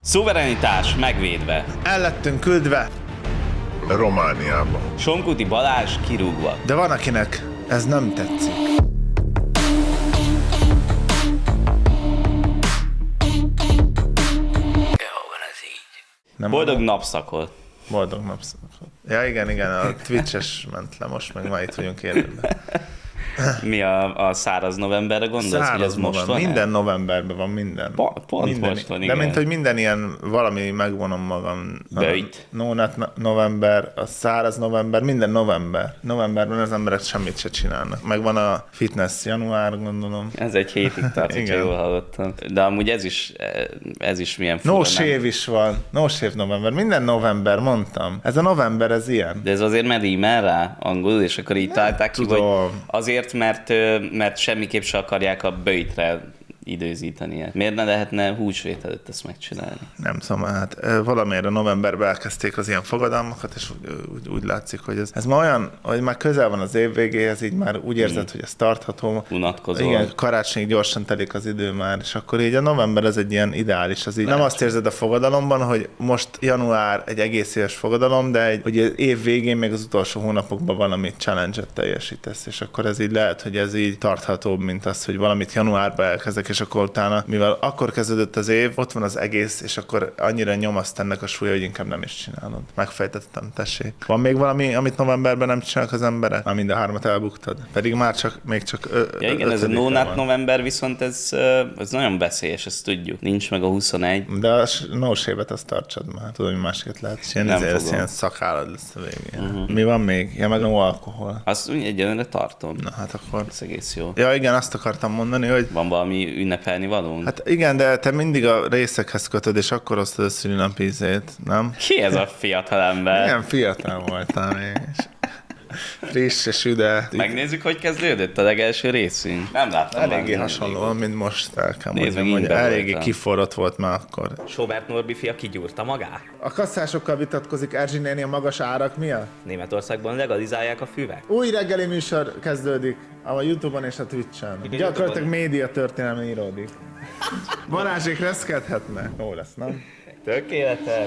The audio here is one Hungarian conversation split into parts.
Szuverenitás megvédve. El lettünk küldve Romániába. Somkuti Balázs kirúgva. de van, akinek ez nem tetszik. Boldog napszakot. Boldog napszakot. Ja, igen, a Twitch-es ment le most, meg ma itt vagyunk élőben. Mi a száraz novemberre gondolsz, hogy ez most van? Minden novemberben van minden. Pont minden, most van, de igen. mint hogy minden ilyen valami megvonom magam. Böjt. Nónát november, a száraz november, minden november. Novemberben az emberek semmit se csinálnak. Megvan a fitness január, gondolom. Ez egy hétig tart, hogyha Igen. jól hallottam. De amúgy ez is milyen fura. No nem? shave is van. No shave november. Minden november, mondtam. Ez a november, ez ilyen. De ez azért rímel rá angolul, és akkor így találták ki, hogy tudom. azért, mert semmiképp se akarják a böjtre időzíteni. Miért ne lehetne húsvét előtt ezt megcsinálni? Nem tudom, hát valamiért a novemberben elkezdték az ilyen fogadalmakat, és úgy látszik, hogy ez ma olyan, hogy már közel van az év végéhez, így már úgy érzed, hogy ez tartható. Unatkozol. Igen, karácsonyig gyorsan telik az idő már, és akkor így a november ez egy ilyen ideális, az így nem azt érzed a fogadalomban, hogy most január egy egész éves fogadalom, de hogy az év végén még az utolsó hónapokban valamit challenge-et teljesítesz, és akkor ez így lehet, hogy ez így tarthatóbb, mint az, hogy valamit januárban elkezdek, és akkor utána, mivel akkor kezdődött az év, ott van az egész, és akkor annyira nyomaszt ennek a súlya, hogy inkább nem is csinálod. Megfejtettem, tessék. Van még valami, amit novemberben nem csinálnak az emberek? Már mind a hármat elbuktad. Pedig már még csak Ja igen, ez a ötödike no-nut van. november, viszont ez nagyon veszélyes, ezt tudjuk. Nincs meg a 21. De a no shave-et azt tartsad már. Tudom, hogy másképp lehet. Ilyen, Nem ezért fogom. ilyen szakállad lesz a végén. Mi van még? Ja, meg no alkohol. Azt úgy egyenlőre tartom. Na hát akkor... Ez egész jó. Ja igen, azt akartam mondani, hogy Van valami ünnepelni valónk? hát igen, de te mindig a részekhez kötöd, és akkor osztod a szülinapi ízét, nem? Ki ez a fiatal ember? Igen, fiatal voltál még. Friss és üde. Megnézzük, hogy kezdődött a legelső részünk. Nem láttam. Eléggé már, hasonlóan, mint most el kell Nézd mondjam, meg, hogy így be eléggé voltam. kiforrott volt már akkor. Sobert Norbi fia kigyúrta magát. A kasszásokkal vitatkozik Erzsi néni a magas árak miatt? Németországban legalizálják a füvet. Új reggeli műsor kezdődik a YouTube-on és a Twitch-en. Gyakorlatilag média történelme íródik. Balázsék reszkedhetnek. Jó lesz, nem? Tökéletes.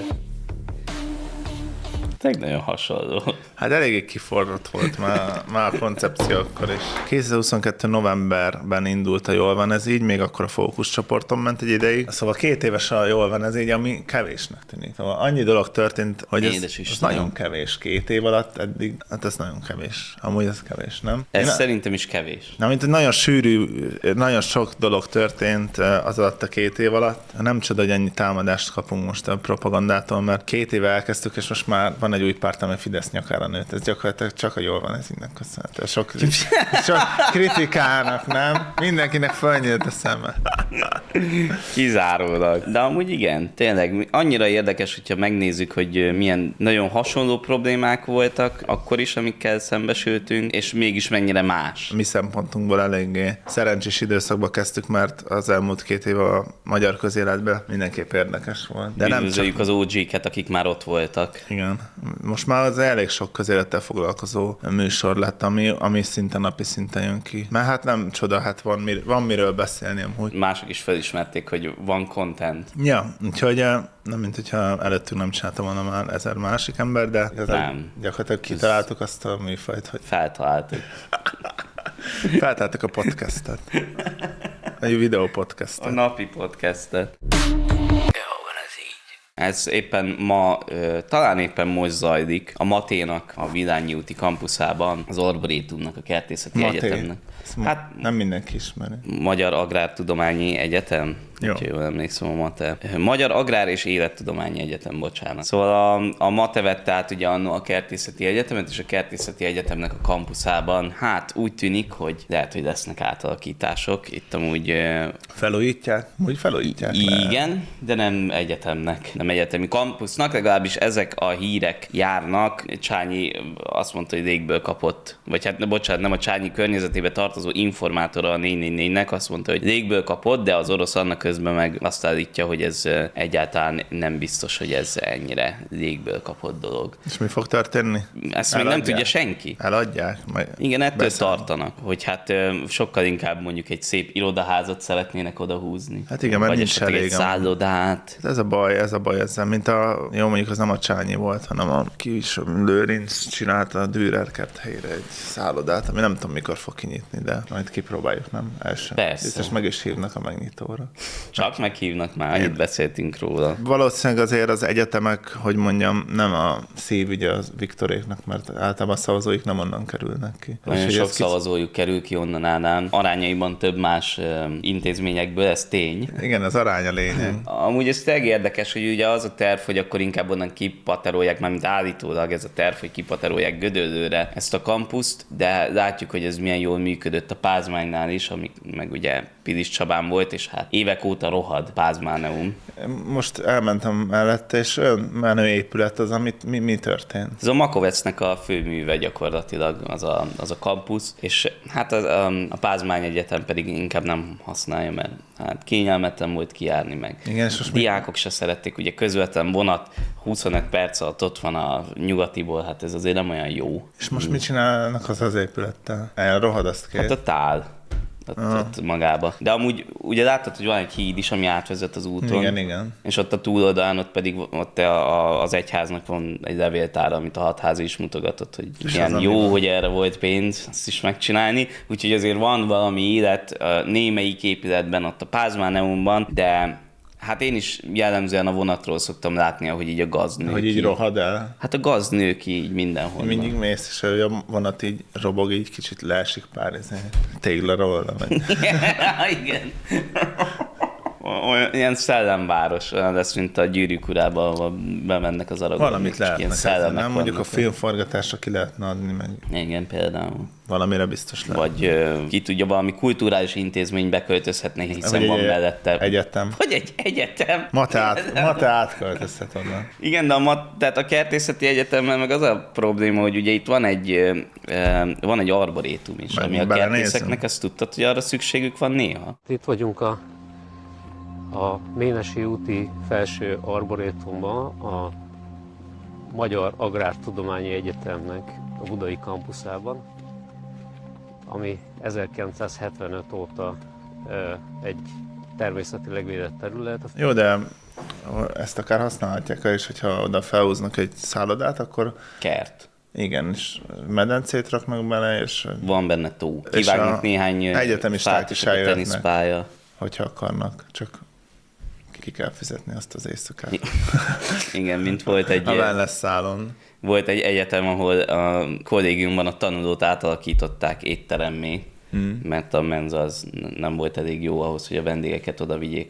Tényleg nagyon hasonló. Hát eléggé kiforrott volt már a koncepció akkor is. 2022. novemberben indult a Jól van ez így, még akkor a fókuszcsoporton ment egy ideig. Szóval 2 éves a Jól van ez így, ami kevésnek tűnik. Szóval annyi dolog történt, hogy ez Istenem. nagyon kevés. 2 év alatt eddig, hát ez nagyon kevés. Amúgy ez kevés, nem? Ez Én- szerintem is kevés. Na, mint hogy nagyon sűrű, nagyon sok dolog történt az alatt a 2 év alatt. Nem csoda, hogy ennyi támadást kapunk most a propagandától, mert 2 éve elkezdtük, és most már van egy új párt, amely Fidesz nyakára nőtt. Ez gyakorlatilag csak a Jól van ez innen köszönhető. Sok kritikának, nem? Mindenkinek fölnyílt a szeme. Kizárólag. De amúgy igen, tényleg annyira érdekes, hogyha megnézzük, hogy milyen nagyon hasonló problémák voltak akkor is, amikkel szembesültünk, és mégis mennyire más. Mi szempontunkból eléggé szerencsés időszakba kezdtük, mert az elmúlt 2 év a magyar közéletben mindenképp érdekes volt. De nem csak... Üdvözöljük az OG-ket, akik már ott voltak. Igen. Most már az elég sok közélettel foglalkozó műsor lett, ami szinte napi szinten jön ki. Mert hát nem csoda, hát van miről beszélni amúgy. Mások is felismerték, hogy van content. Ja, úgyhogy nem mint hogyha előttünk nem csinálta volna már 1000 másik ember, de Nem. gyakorlatilag kitaláltuk azt a műfajt, hogy Feltaláltuk. feltáltuk a podcastet. Egy videó A podcastet. napi podcastet. Ez éppen ma, talán éppen most zajlik a Maténak, a Villányi úti kampuszában, az Arborétumnak, a Kertészeti Maté. Egyetemnek. Hát Nem mindenki ismeri. Magyar Agrártudományi Egyetem, Jó. úgyhogy jól emlékszem a MATE. Magyar Agrár és Élettudományi Egyetem, bocsánat. Szóval a MATE vette át ugye annó a Kertészeti Egyetemet, és a Kertészeti Egyetemnek a kampuszában, hát úgy tűnik, hogy lehet, hogy lesznek átalakítások. Itt amúgy Felújítják? Úgy felújítják. le. igen, de nem egyetemnek, nem egyetemi kampusznak, legalábbis ezek a hírek járnak. Csányi azt mondta, hogy légből kapott, vagy hát bocsánat, nem a Csányi környezetébe tartozó tartozó informátora a 444-nek azt mondta, hogy légből kapott, de az orosz annak közben meg azt állítja, hogy ez egyáltalán nem biztos, hogy ez ennyire légből kapott dolog. És mi fog történni? Ezt még nem tudja senki. Eladják? Igen, ettől tartanak, hogy hát sokkal inkább mondjuk egy szép irodaházat szeretnének odahúzni. Hát igen, mert vagy nincs esetleg elég. egy szállodát. Ez a baj ezzel, mint jó mondjuk az nem a Csányi volt, hanem a kis Lőrinc csinálta a Dürer kert helyére egy szállodát, ami nem tudom mikor fog kinyitni, de majd kipróbáljuk, nem? Első. Persze. Biztos meg is hívnak a megnyitóra. Csak meghívnak már, itt beszéltünk róla. Valószínűleg azért az egyetemek, hogy mondjam, nem a szívügye az Viktoréknak, mert általában a szavazóik nem onnan kerülnek ki. Nagyon sok szavazójuk kerül ki onnan állán. Arányaiban több más intézményekből, ez tény. Igen, az arány a lényeg. Amúgy ez tényleg érdekes, hogy ugye az a terv, hogy akkor inkább onnan kipaterolják, mármint állítólag ez a terv, hogy kipaterolják Gödöllőre ezt a kampuszt, de látjuk, hogy ez milyen jól működött a Pázmánynál is, ami meg ugye Pilis Csabán volt, és hát évek óta rohad Pázmáneum. Most elmentem mellette, és olyan menő épület az, amit mi történt. Ez a Makovecnek a főműve gyakorlatilag, az a kampusz, és hát a Pázmány Egyetem pedig inkább nem használja, mert hát kényelmetlen volt kijárni meg. Igen, és most diákok se szerették, ugye közvetlen vonat, 25 perc alatt ott van a nyugatiból, hát ez azért nem olyan jó. És most mit csinálnak az épülettel? Elrohad azt két? Hát a tál. Ott magába. De amúgy ugye láttad, hogy van egy híd is, ami átvezet az úton. Igen. És ott a túloldalán ott pedig ott az egyháznak van egy levéltára, amit a hatházi is mutogatott, hogy és milyen jó, hogy erre volt pénz azt is megcsinálni. Úgyhogy azért van valami élet némelyik épületben, ott a Pázmáneumban, de hát én is jellemzően a vonatról szoktam látni, ahogy így a gaz nő hogy ki. így rohad el. Hát a gaz nő ki így mindenhol. Mindig mész, és a vonat így robog, így kicsit leesik pár tégla róla. Igen. Olyan, ilyen szellemváros, olyan lesz, mint a Gyűrűk Urába, ahol bemennek az aragok. Valamit lehetne, nem? Mondjuk a filmforgatásra ki lehetne adni meg. Igen, például. Valamire biztos lehet. Vagy ki tudja, valami kulturális intézménybe költözhetne, hiszen vagy van mellette. Egyetem. Vagy egy egyetem. Mate átköltözhet onnan. Igen, de tehát a kertészeti egyetemmel meg az a probléma, hogy ugye itt van egy arborétum is, ami a kertészeknek, ezt tudtad, hogy arra szükségük van néha? Itt vagyunk a Ménesi úti felső arborétumban, a Magyar Agrártudományi Egyetemnek a budai kampuszában, ami 1975 óta egy természetileg védett terület. Jó, de ezt akár használhatják, és hogyha oda felhúznak egy szállodát, akkor... Kert. Igen, és medencét raknak bele, és... Van benne tó. Kivágnak néhány egyetemisták is eljöhetnek, teniszpálya. hogyha akarnak, csak ki kell fizetni azt az éjszakát. Igen, mint volt egy... A wellness szálon. Volt egy egyetem, ahol a kollégiumban a tanulót átalakították étteremmé, mert a menza az nem volt elég jó ahhoz, hogy a vendégeket oda vigyék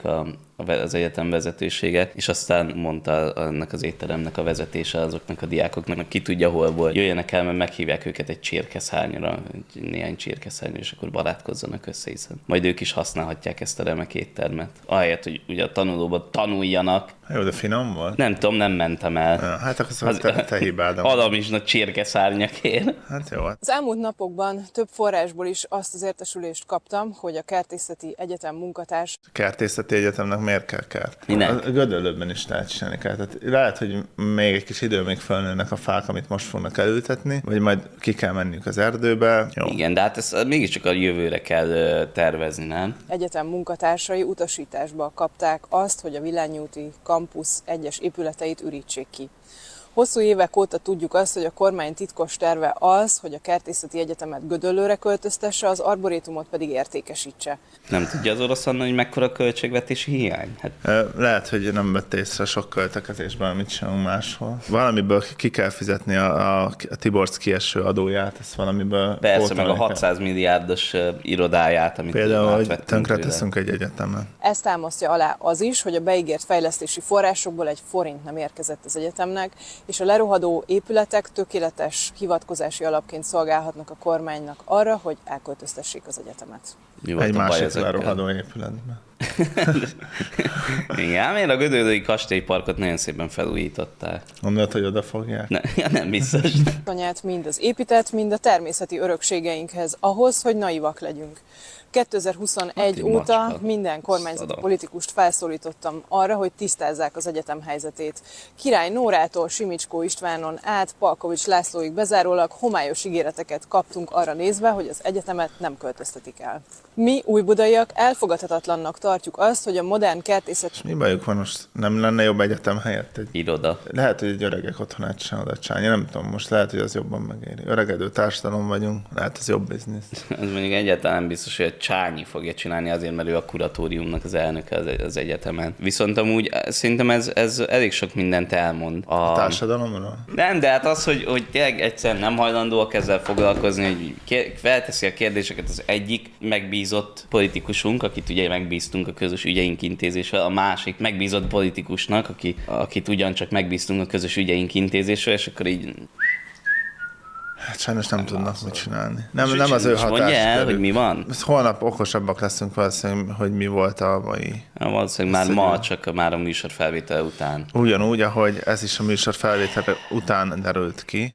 az egyetem vezetősége, és aztán mondta annak az étteremnek a vezetése azoknak a diákoknak, ki tudja hol volt, jöjjenek el, mert meghívják őket egy csirkeszárnyra, néhány csirkeszárnyra, és akkor barátkozzanak össze, hiszen majd ők is használhatják ezt a remek éttermet. Ahelyett, hogy ugye a tanulóban tanuljanak. Jó, de finom volt? Nem tudom, nem mentem el. Ja, hát akkor te hibád. Alamizsnak csirkeszárnyakért. Hát jó. Az elmúlt napokban több forrásból is azt az értesülést kaptam, hogy a Kertészeti Egyetem munkatárs... A Kertészeti Egyetemnek miért kell kert? Minek? A Gödöllőben is lehet csinálni kert. Tehát lehet, hogy még egy kis idő még felnőnek a fák, amit most fognak elültetni, vagy majd ki kell menniük az erdőbe. Jó. Igen, de hát ezt mégiscsak a jövőre kell tervezni, nem? Egyetem munkatársai utasításba kapták azt, hogy a Villányi úti kampusz egyes épületeit ürítsék ki. Hosszú évek óta tudjuk azt, hogy a kormány titkos terve az, hogy a Kertészeti Egyetemet Gödöllőre költöztesse, az arborétumot pedig értékesítse. Nem tudja az orosz Anna, hogy mekkora költségvetési hiány? Hát... Lehet, hogy nem vett észre sok költekezésben, amit csinálunk máshol. Valamiből ki kell fizetni a Tiborcs kieső adóját, ezt valamiből... Persze, meg a 600 milliárdos irodáját, amit például, hogy tönkreteszünk egy egyetemen. Ezt támasztja alá az is, hogy a beígért fejlesztési forrásokból egy forint nem érkezett az egyetemnek, és a lerohadó épületek tökéletes hivatkozási alapként szolgálhatnak a kormánynak arra, hogy elköltöztessék az egyetemet. Jó, egy másik lerohadó épületben. Igen, én a Gödöllői kastélyparkot nagyon szépen felújították. Mondod, hogy oda fogják? Nem biztos. Anyát mind az épített, mind a természeti örökségeinkhez, ahhoz, hogy naivak legyünk. 2021 óta minden kormányzati politikust felszólítottam arra, hogy tisztázzák az egyetem helyzetét. Király Nórától Simicskó Istvánon át Palkovics Lászlóig bezárólag homályos ígéreteket kaptunk arra nézve, hogy az egyetemet nem költöztetik el. Mi, újbudaiak, elfogadhatatlannak tartjuk azt, hogy a modern kertészet... És mi bajuk van most? Nem lenne jobb egyetem helyett egy... Iroda. Lehet, hogy egy öregek otthonát sem oda csinálni. Nem tudom, most lehet, hogy az jobban megéri. Öregedő társadalom vagyunk, lehet, ez jobb biznisz. Ez mondjuk egyáltalán nem biztos, hogy a Csányi fogja csinálni azért, mert ő a kuratóriumnak az elnöke az egyetemen. Viszont amúgy szerintem ez elég sok mindent elmond. A társadalomról? Nem, de hát az, hogy tényleg egyszerűen nem hajlandóak ezzel foglalkozni, hogy felteszi a kérdéseket az egyik megbízott politikusunk, akit ugye megbíztunk a közös ügyeink intézésvel, a másik megbízott politikusnak, akit ugyancsak megbíztunk a közös ügyeink intézésvel, és akkor így... Hát sajnos nem tudnak mit csinálni. Nem az ő Mondja el, hatáskörük. hogy mi van? Holnap okosabbak leszünk valószínűleg, hogy mi volt a mai. Valószínűleg már ma, csak már a műsor felvétel után. Ugyanúgy, ahogy ez is a műsor felvétel után derült ki.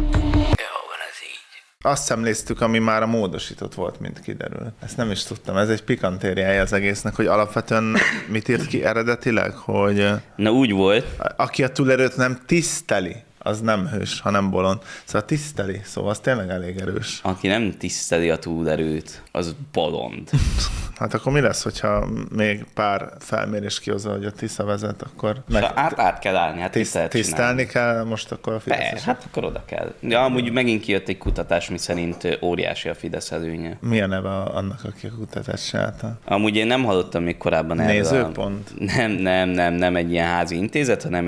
Azt szemléztük, ami már a módosított volt, mint kiderül. Ezt nem is tudtam. Ez egy pikantériája az egésznek, hogy alapvetően mit írt ki eredetileg, hogy... Na úgy volt. Aki a túlerőt nem tiszteli, az nem hős, hanem bolond. Szóval tiszteli, szóval az tényleg elég erős. Aki nem tiszteli a túlerőt, az bolond. Hát akkor mi lesz, hogyha még pár felmérés kihozza, hogy a Tisza vezet, akkor... Át kell állni, hát tisztelni kell most akkor a Fideszes. Hát akkor oda kell. De amúgy megint kijött egy kutatás, miszerint óriási a Fidesz előnye. Mi a neve annak, aki a kutatást csinálta? Amúgy én nem hallottam még korábban erről. Nézőpont? Nem egy ilyen házi intézet, hanem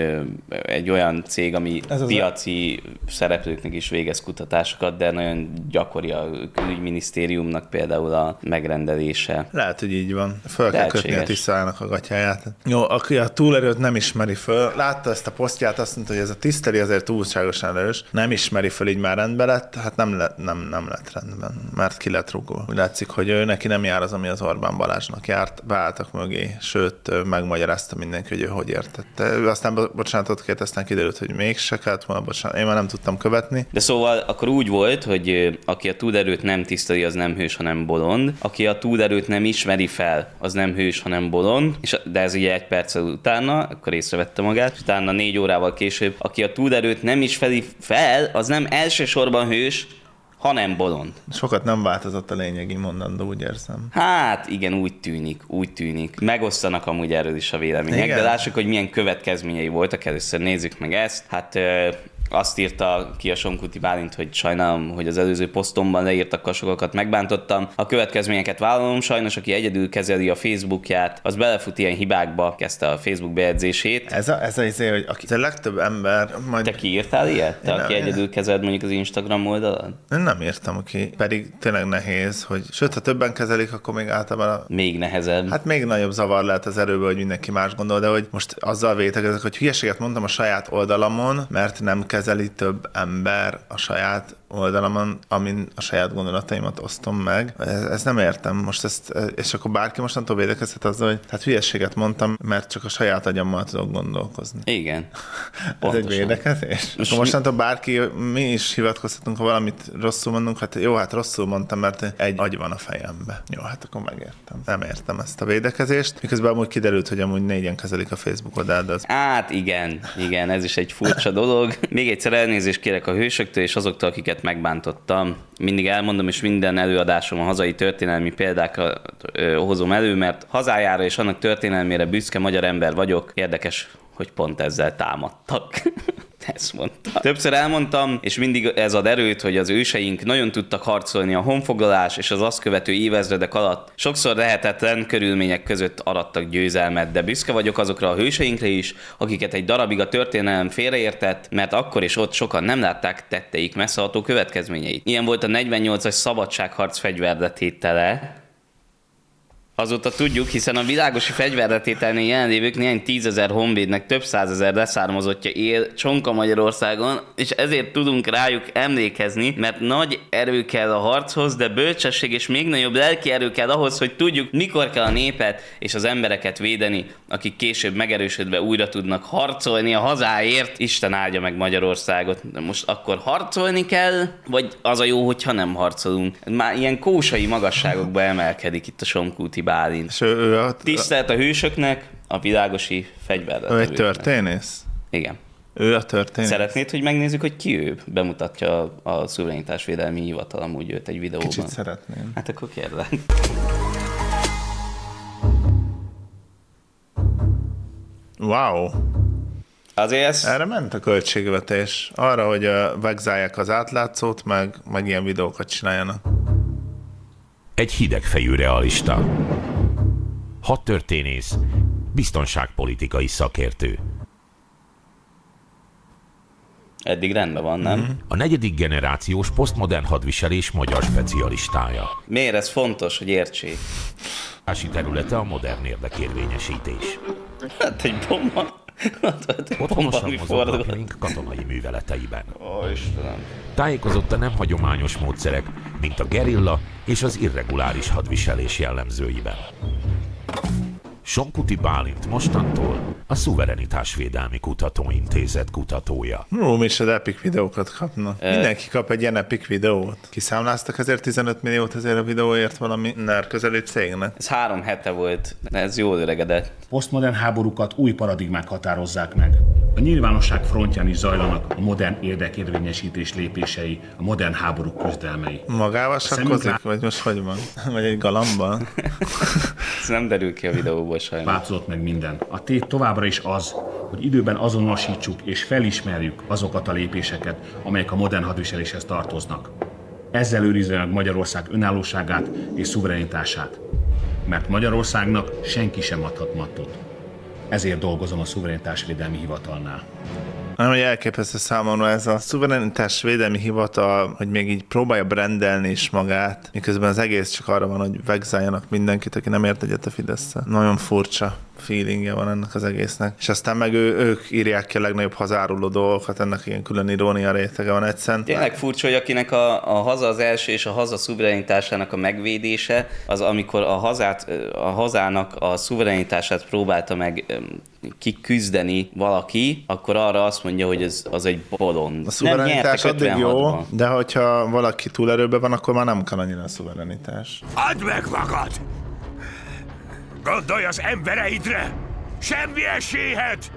egy olyan cég, ami piaci szereplőknek is végez kutatásokat, de nagyon gyakori a külügyminisztériumnak például a megrendelése. Lehet, hogy így van. Föl kell kötni a Tiszának a gatyáját. Jó, aki a túlerőt nem ismeri föl, látta ezt a posztját, azt mondta, hogy ez a tiszteli azért túlságosan erős, nem ismeri föl, így már rendben lett, hát nem lett rendben, mert ki lett rúgva. Úgy látszik, hogy ő neki nem jár az, ami az Orbán Balázsnak járt, beálltak mögé, sőt, megmagyarázta mindenki, hogy ő hogy értette. Ő aztán bocsánatot kért, aztán kiderült, hogy mégse kellett volna bocsánat. Én már nem tudtam követni. De szóval akkor úgy volt, hogy aki a túlerőt nem tiszteli, az nem hős, hanem bolond. Aki a túlerőt nem ismeri fel, az nem hős, hanem bolond. De ez ugye 1 perccel utána, akkor észrevette magát. Utána 4 órával később, aki a túlerőt nem ismeri fel, az nem elsősorban hős, hanem bolond. Sokat nem változott a lényegi mondandó, úgy érzem. Hát igen, úgy tűnik. Megosztanak amúgy erről is a vélemények, igen. De lássuk, hogy milyen következményei voltak. Először nézzük meg ezt. Hát azt írta ki a Sonkuti Bálint, hogy sajnálom, hogy az előző posztomban leírtak sokakat, megbántottam. A következményeket vállalom, sajnos aki egyedül kezeli a Facebookját, az belefut ilyen hibákba, kezdte a Facebook bejegyzését. Ez az izé, hogy a legtöbb ember majd... Te kiírtál ilyet? Te, aki egyedül kezeled mondjuk az Instagram oldalad? Én nem írtam ki, pedig tényleg nehéz, hogy sőt, ha többen kezelik, akkor még általában még nehezebb. Hát még nagyobb zavar lehet az erőből, hogy mindenki más gondol, de hogy most azzal vétekezek, hogy hülyeséget mondtam a saját oldalamon, mert nem kezeli több ember a saját oldalamon, amin a saját gondolataimat osztom meg. Ez nem értem. Most ezt, és akkor bárki mostantól védekezhet azzal, hogy hát hülyeséget mondtam, mert csak a saját agyammal tudok gondolkozni. Igen. Ez egy védekezés? Akkor mostantól bárki, mi is hivatkozhatunk, ha valamit rosszul mondunk, hát jó, hát rosszul mondtam, mert egy agy van a fejembe. Jó, hát akkor megértem. Nem értem ezt a védekezést. Miközben amúgy kiderült, hogy amúgy 4-en kezelik a Facebook oldalt, az... Hát igen, ez is egy furcsa dolog. Még egyszer elnézést kérek a hősöktől és azoktól, akiket megbántottam. Mindig elmondom, és minden előadásom a hazai történelmi példákat hozom elő, mert hazájára és annak történelmére büszke magyar ember vagyok. Érdekes, hogy pont ezzel támadtak. Ezt mondtam. Többször elmondtam, és mindig ez ad erőt, hogy az őseink nagyon tudtak harcolni a honfoglalás és az azt követő évezredek alatt. Sokszor lehetetlen körülmények között arattak győzelmet, de büszke vagyok azokra a hőseinkre is, akiket egy darabig a történelem félreértett, mert akkor és ott sokan nem látták tetteik messzeható következményeit. Ilyen volt a 48-as szabadságharc fegyverletétele. Azóta tudjuk, hiszen a világosi fegyverletételnél jelenlévők néhány 10 000 honvédnek több 100 000 leszármazottja él csonka Magyarországon, és ezért tudunk rájuk emlékezni, mert nagy erő kell a harchoz, de bölcsesség és még nagyobb lelki erő kell ahhoz, hogy tudjuk, mikor kell a népet és az embereket védeni, akik később megerősödve újra tudnak harcolni a hazáért. Isten áldja meg Magyarországot. De most akkor harcolni kell, vagy az a jó, hogyha nem harcolunk? Már ilyen kósai magasságokba emelkedik itt a Somkúti Bálint. És ő Tisztelt a hősöknek, a világosi fegyverletevőknek. ő egy történész? Igen. Ő a történész? Szeretnéd, hogy megnézzük, hogy ki ő? Bemutatja a Szuverenitásvédelmi Hivatal amúgy őt egy videóban. Kicsit szeretném. Hát akkor kérlek. Wow! Azért ez... Erre ment a költségvetés. Arra, hogy vegzálják az átlátszót, meg ilyen videókat csináljanak. Egy hidegfejű realista. Hadtörténész, biztonságpolitikai szakértő. Eddig rendben van, nem? A 4. generációs posztmodern hadviselés magyar specialistája. Miért ez fontos, hogy értsék? Ási területe a modern érdekérvényesítés. Hát egy bomba. Otthonosan mozog napjaink katonai műveleteiben. Ó, Istenem. Tájékozott nem hagyományos módszerek, mint a gerilla és az irreguláris hadviselés jellemzőiben. Somkúti Bálint mostantól a Szuverenitásvédelmi Kutatóintézet kutatója. Mi is az epic videókat kapnak. Mindenki kap egy ilyen epic videót. Kiszámláztak ezért 15 milliót ezért a videóért valami NER közeli cégnek. Ez 3 hete volt. Ez jól öregedett. Posztmodern háborúkat új paradigmák határozzák meg. A nyilvánosság frontján is zajlanak a modern érdekérvényesítés lépései, a modern háborúk küzdelmei. Magával sakkozik? Vagy most hogy van? Vagy egy galambban? Ez nem derül ki a videóból sajnos. Változott meg minden. A tét továbbra is az, hogy időben azonosítsuk és felismerjük azokat a lépéseket, amelyek a modern hadviseléshez tartoznak. Ezzel őrizve meg Magyarország önállóságát és szuverenitását. Mert Magyarországnak senki sem adhat mattot. Ezért dolgozom a Szuverenitásvédelmi Hivatalnál. Nem, hogy elképesztő számomra ez a Szuverenitásvédelmi Hivatal, hogy még így próbálja brandelni is magát, miközben az egész csak arra van, hogy vegzáljanak mindenkit, aki nem ért egyet a Fidesz-szel. Nagyon furcsa feelingje van ennek az egésznek. És aztán meg ők írják ki a legnagyobb hazáruló dolgokat, ennek ilyen külön irónia rétege van egyszerűen. Tényleg furcsa, hogy akinek a haza az első és a haza szuverenitásának a megvédése, az amikor a hazának a szuverenitását próbálta meg kiküzdeni valaki, akkor arra azt mondja, hogy az egy bolond. A szuverenitás addig jó, 56-ban. de hogyha valaki túlerőben van, akkor már nem kell annyira a szuverenitás. Add meg magad! Gondolj az embereidre! Semmi esélyed!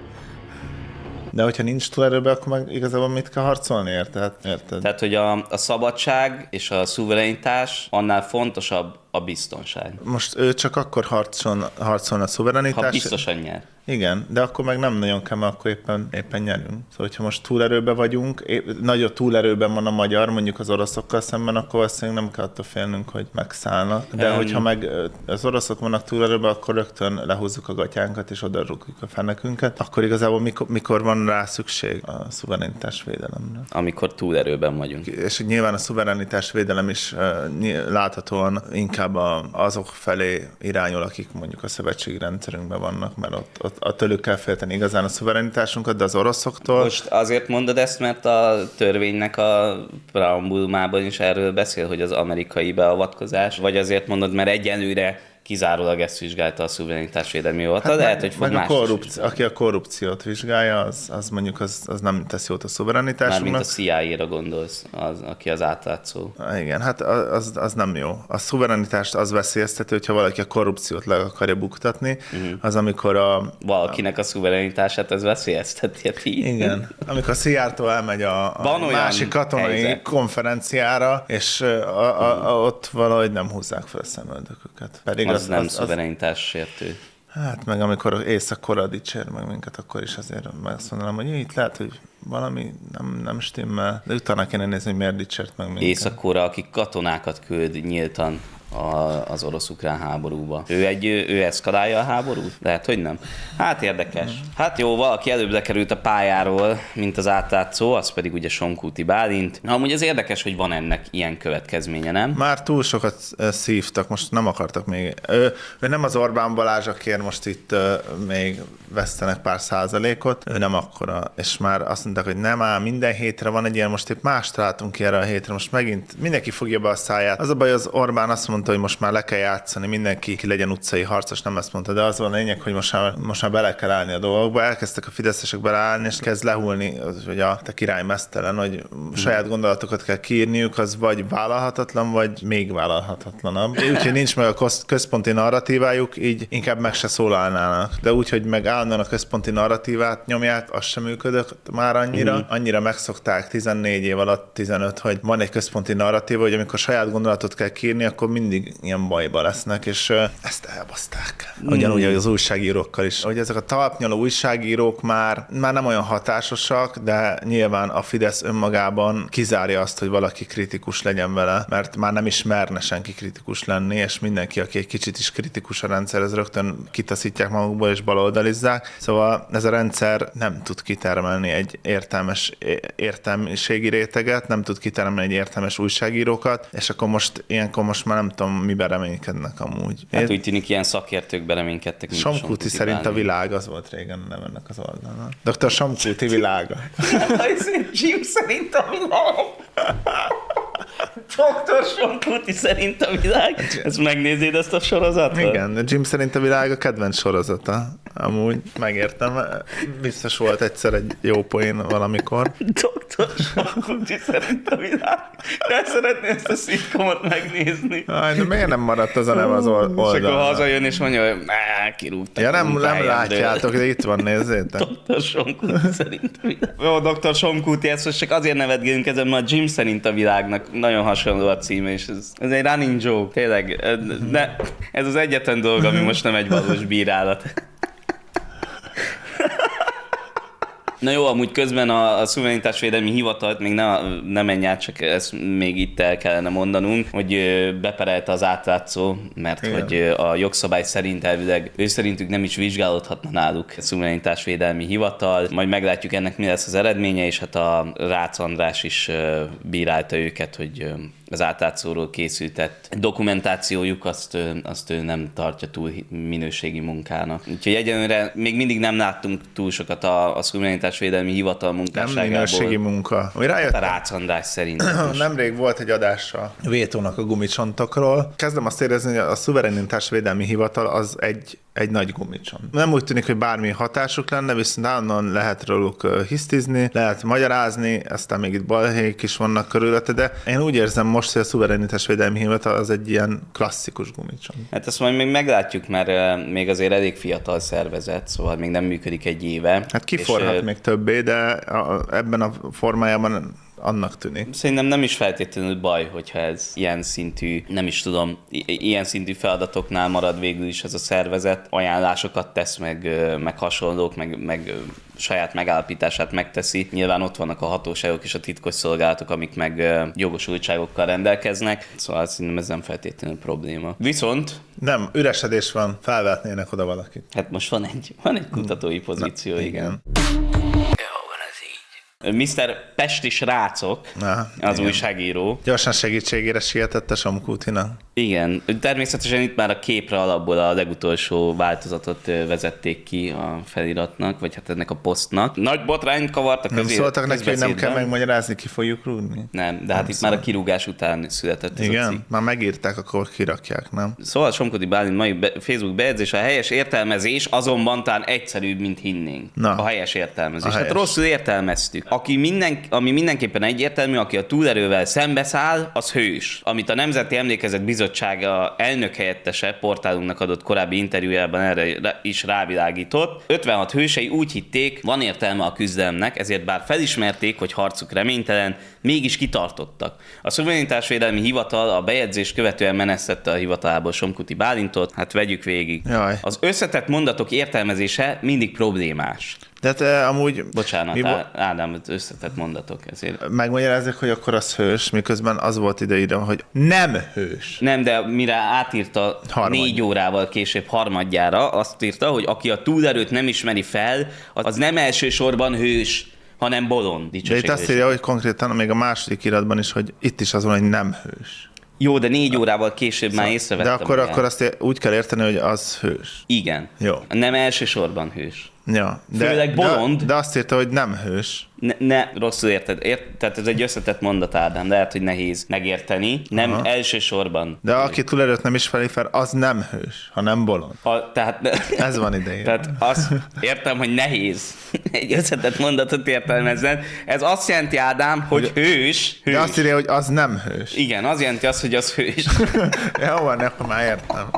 De hogyha nincs túlerőben, akkor meg igazából mit kell harcolni, érted? Tehát, hogy a szabadság és a szuverenitás annál fontosabb a biztonság. Most ő csak akkor harcolna a szuverenitás. Ha biztosan nyer. Igen, de akkor meg nem nagyon kell, mert akkor éppen nyerünk. Szóval, hogyha most túlerőben vagyunk, nagyobb túlerőben van a magyar, mondjuk az oroszokkal szemben, akkor valószínűleg nem kell attól félnünk, hogy megszállnak. De hogyha meg az oroszok vannak túlerőben, akkor rögtön lehúzzuk a gatyánkat, és oda rúgjuk a fenekünket. Akkor igazából mikor van rá szükség a szuverenitás védelemre? Amikor túlerőben vagyunk. És nyilván a szuverenitás védelem is láthatóan inkább azok felé irányul, akik mondjuk a szövetségi rendszerünkben vannak, mert ott tőlük kell félteni igazán a szuverenitásunkat, de az oroszoktól... Most azért mondod ezt, mert a törvénynek a preambulumában is erről beszél, hogy az amerikai beavatkozás, vagy azért mondod, mert egyenlőre kizárólag ezt vizsgálta a szuverenitásvédelmi hivatal, lehet, hogy fog más aki a korrupciót vizsgálja, az mondjuk az nem tesz jót a szuverenitásunknak. Mármint a CIA-ra gondolsz, aki az átlátszó. Igen, hát az nem jó. A szuverenitást az veszélyeztető, hogyha valaki a korrupciót le akarja buktatni, az amikor valakinek a szuverenitását ez veszélyezteti. Igen. Amikor a CIA-tól elmegy a másik katonai konferenciára, és ott valahogy nem húzzák fel a szemöldököket. Pedig az nem szuverenitás sértő. Hát meg amikor Észak-Korea dicsér meg minket, akkor is azért azt mondanám, hogy itt lehet, hogy valami nem stimmel, de utána kéne nézni, hogy miért dicsért meg minket. Észak-Korea, akik katonákat küld nyíltan az orosz-ukrán háborúba. Ő eszkalálja a háborút? Lehet, hogy nem. Hát érdekes. Hát jó, valaki előbb lekerült a pályáról, mint az átlátszó, az pedig ugye Somkuti Bálint. Amúgy az érdekes, hogy van ennek ilyen következménye, nem? Már túl sokat szívtak, most nem akartak még. Ő nem az Orbán Balázs, akiért most itt még vesztenek pár százalékot, ő nem akkora, és már azt mondták, hogy nem áll, minden hétre van egy ilyen, most épp mást látunk ki erre a hétre, most megint mindenki fogja be a száját. Az a baj, az Orbán azt mondta, hogy most már le kell játszani, mindenki ki legyen utcai harcos, nem ezt mondta, de az van a lényeg, hogy most már bele kell állni a dolgokba, elkezdtek a fideszesek beleállni, és kezd lehulni, hogy a te király mesztelen, hogy saját gondolatokat kell kiírniuk, az vagy vállalhatatlan, vagy még vállalhatatlanabb. Úgyhogy nincs meg a központi narratívájuk, így inkább meg se szólalnának. De úgy, hogy meg állandóan a központi narratívát nyomják, az sem működött már annyira megszokták 14 év alatt, 15, hogy van egy központi narratíva, hogy amikor saját gondolatot kell kiírni, akkor mindig ilyen bajba lesznek, és ezt elbaszták. Ugyanúgy az újságírókkal is. Hogy ezek a talpnyaló újságírók már nem olyan hatásosak, de nyilván a Fidesz önmagában kizárja azt, hogy valaki kritikus legyen vele, mert már nem is merne senki kritikus lenni, és mindenki, aki egy kicsit is kritikus a rendszerhez, rögtön kitaszítják magukból és baloldalizzák. Szóval ez a rendszer nem tud kitermelni egy értelmiségi réteget, nem tud kitermelni egy értelmes újságírókat, és akkor ilyenkor most már nem tudom, miben reménykednek amúgy. Hát úgy tűnik, ilyen szakértőkben reménykedtek. Somkuti szerint a világ, az volt régen nem ennek az oldalon. Dr. Somkuti világa. Jim szerint a világ. Dr. Somkuti szerint a világ. Ezt megnézed ezt a sorozatot? Igen, Jim szerint a világ a kedvenc sorozata. Amúgy megértem. Biztos volt egyszer egy jó poén valamikor. Dr. Somkuti szerint a világ. De szeretném ezt a szitkomot megnézni. De miért nem maradt az a nem az oldalon? És akkor hazajön és mondja, hogy kirúgtak. Ja, nem látjátok, de itt van, nézzétek. Dr. Somkuti szerint a világ. Jó, Dr. Somkuti, ezt most csak azért nevetgélünk ezen, mert Jim szerint a világnak nagyon hasonló a címe, és ez egy running joke, tényleg. De ez az egyetlen dolog, ami most nem egy valós bírálat. Na jó, amúgy közben a Szuverenitásvédelmi Hivatalt még ne menj át, csak ezt még itt el kellene mondanunk, hogy beperelte az átlátszó, mert igen, hogy a jogszabály szerint elvileg ő szerintük nem is vizsgálódhatna náluk a Szuverenitásvédelmi Hivatal, majd meglátjuk ennek mi lesz az eredménye, és hát a Rácz András is bírálta őket, hogy az átlátszóról készültett dokumentációjuk, azt ő nem tartja túl minőségi munkának. Úgyhogy egyenlőre még mindig nem láttunk túl sokat a Szuverenitásvédelmi Hivatal munkásságából. Nem minőségi munka. A Rácz András szerint. Nemrég volt egy adása Vétónak a gumicsontokról. Kezdem azt érezni, hogy a Szuverenitásvédelmi Hivatal az egy nagy gumicsont. Nem úgy tűnik, hogy bármi hatásuk lenne, viszont állandóan lehet róluk hisztizni, lehet magyarázni, aztán még itt balhék is vannak körülötte, de én úgy érzem most, hogy a Szuverenitásvédelmi Hivatal az egy ilyen klasszikus gumicsont. Hát ezt majd még meglátjuk, mert még azért elég fiatal szervezet, szóval még nem működik egy éve. Hát kiforhat még többé, de ebben a formájában annak tűnik. Szerintem nem is feltétlenül baj, hogyha ez ilyen szintű, nem is tudom, ilyen szintű feladatoknál marad végül is ez a szervezet, ajánlásokat tesz, meg hasonlók, meg saját megállapítását megteszi. Nyilván ott vannak a hatóságok és a titkos szolgálatok, amik meg jogosultságokkal rendelkeznek, szóval szerintem ez nem feltétlenül probléma. Viszont... Nem, üresedés van, felvetnének oda valakit. Hát most van egy kutatói pozíció, igen. Mr. Pestis Rácok, az igen, újságíró. Gyorsan segítségére sietett a Somkutinak. Igen, természetesen itt már a képre alapból a legutolsó változatot vezették ki a feliratnak, vagy hát ennek a posztnak. Nagy botrányt kavart a közbeszédben. Nem szóltak neki, hogy nem kell megmagyarázni, ki fogjuk rúgni? Nem, de hát itt már a kirúgás után született ez igen, a cikk. Már megírták, akkor kirakják, nem? Szóval Somkuti Bálint mai Facebook bejegyzés, a helyes értelmezés azonban talán egyszerűbb, mint hinnénk. Na, a helyes értelmezés. Hát rosszul értelmeztük. Ami mindenképpen egyértelmű, aki a túlerővel szembeszáll, az hős. Amit a Nemzeti Emlékezet Bizottsága elnök helyettese portálunknak adott korábbi interjújában erre is rávilágított. 56 hősei úgy hitték, van értelme a küzdelemnek, ezért bár felismerték, hogy harcuk reménytelen, mégis kitartottak. A Szuverenitásvédelmi Hivatal a bejegyzést követően menesztette a hivatalából Somkuti Bálintot, hát vegyük végig. Jaj. Az összetett mondatok értelmezése mindig problémás. De hát amúgy... Bocsánat, Ádám, összetett mondatok ezért. Megmagyarázzuk, hogy akkor az hős, miközben az volt ideírva, hogy nem hős. Nem, de mire átírta 4 órával később harmadjára, azt írta, hogy aki a túlerőt nem ismeri fel, az nem elsősorban hős, hanem bolond. De itt azt írja, hogy konkrétan még a második iratban is, hogy itt is az van, hogy nem hős. Jó, de 4 órával később már észrevettem. De akkor azt úgy kell érteni, hogy az hős. Igen. Jó. Nem elsősorban hős. Ja, Főleg bolond. De azt írta, hogy nem hős. Ne rosszul érted. Tehát ez egy összetett mondat, Ádám, de lehet, hogy nehéz megérteni. Nem elsősorban. De aki túlerőt nem ismeri fel, az nem hős, hanem bolond. Ez van idején. Tehát azt értem, hogy nehéz egy összetett mondatot értelmezned. Ez azt jelenti, Ádám, hogy hős. De azt írja, hogy az nem hős. Igen, az jelenti azt, hogy az hős. Jó van, akkor már értem.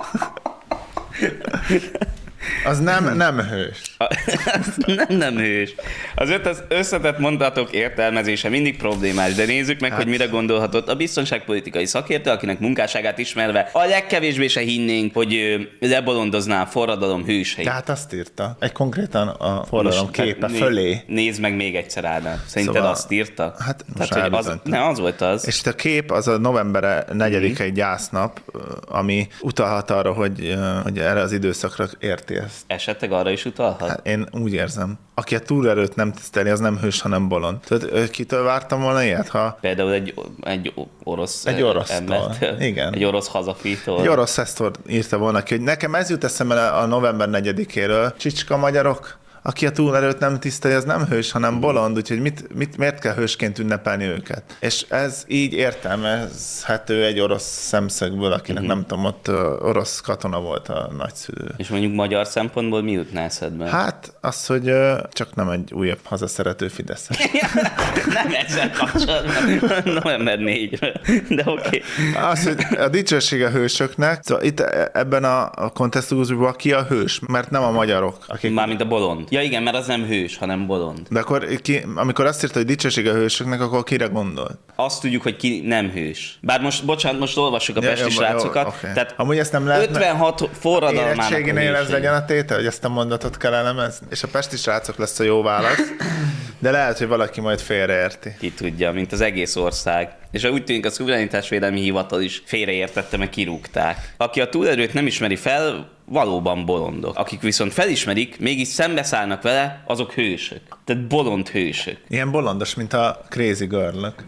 Az nem hős. Nem hős. Az összetett mondatok értelmezése mindig problémás, de nézzük meg, hogy mire gondolhatott a biztonságpolitikai szakértő, akinek munkásságát ismerve a legkevésbé se hinnénk, hogy lebolondozná a forradalom hőseit. Tehát azt írta. Egy konkrétan a forradalom képe fölé. Nézd meg még egyszer, Ádám. Szerinted szóval, azt írta? Hát tehát, az volt az. És itt a kép az a november 4-i gyásznap, ami utalhat arra, hogy erre az időszakra érti ezt. Esetleg arra is utalhat? Hát én úgy érzem. Aki a túlerőt nem tiszteli, az nem hős, hanem bolond. Tudod, kitől vártam volna ilyet? Például egy orosz orosztól. Igen. Egy orosz hazafitól. Egy orosz ezt írta volna ki, hogy nekem ez jut eszembe a november 4-éről. Csicska magyarok, aki a túlerőt nem tiszteli, az nem hős, hanem bolond, úgyhogy miért kell hősként ünnepelni őket? És ez így értelmezhető egy orosz szemszögből, akinek nem tudom, ott orosz katona volt a nagyszülő. És mondjuk magyar szempontból mi jutná eszedbe? Hát az, hogy csak nem egy újabb hazaszerető Fidesz. Nem ezzel kapcsolatban, november 4-ről, de oké. Az, hogy a dicsőség a hősöknek, szóval itt ebben a kontextusban ki a hős, mert nem a magyarok. Akik... Mármint a bolond. Ja igen, mert az nem hős, hanem bolond. De akkor amikor azt írta, hogy dicsőség a hősöknek, akkor kire gondolt? Azt tudjuk, hogy ki nem hős. Bár most olvassuk a pesti srácokat. Okay. Tehát amúgy ezt nem lehet, 56 forradalmának érettséginél ez legyen a tétel, hogy ezt a mondatot kell elemezni. És a pesti srácok lesz a jó válasz. De lehet, hogy valaki majd félreérti. Ki tudja, mint az egész ország. És úgy tűnik, a Szuverenitásvédelmi Hivatal is félreértette, meg kirúgták. Aki a túlerőt nem ismeri fel, valóban bolondok. Akik viszont felismerik, mégis szembeszállnak vele, azok hősök. Tehát bolond hősök. Ilyen bolondos, mint a Crazy Girl-ök.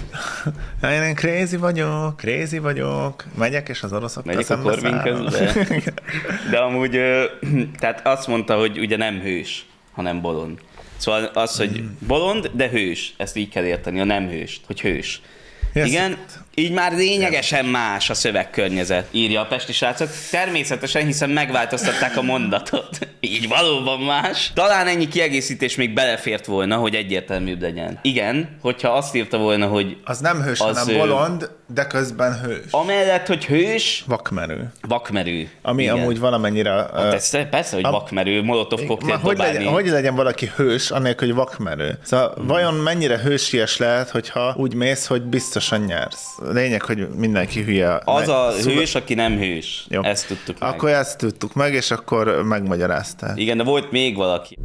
Én crazy vagyok. Megyek, és az oroszokkal szembeszállnak. De amúgy, tehát azt mondta, hogy ugye nem hős, hanem bolond. Szóval az, hogy bolond, de hős. Ezt így kell érteni, a nem hőst, hogy hős. Yes. Igen, így már lényegesen más a szövegkörnyezet, írja a pesti srácok. Természetesen, hiszen megváltoztatták a mondatot. Így valóban más. Talán ennyi kiegészítés még belefért volna, hogy egyértelműbb legyen. Igen, hogyha azt írta volna, hogy... Az nem hős, hanem bolond, de közben hős. Amellett, hogy hős... Vakmerő. Ami igen. Amúgy valamennyire... Hát persze, hogy vakmerő, Molotov koktélt dobálni. Hogy legyen valaki hős, annélkül, hogy vakmerő? Szóval vajon mennyire hősies lehet, hogyha úgy mész, hogy biztosan nyersz? Lényeg, hogy mindenki hülye. Az a hős, aki nem hős. Jó. Ezt tudtuk meg. Akkor ezt tudtuk meg, és akkor megmagyarázták. Igen, de volt még valaki.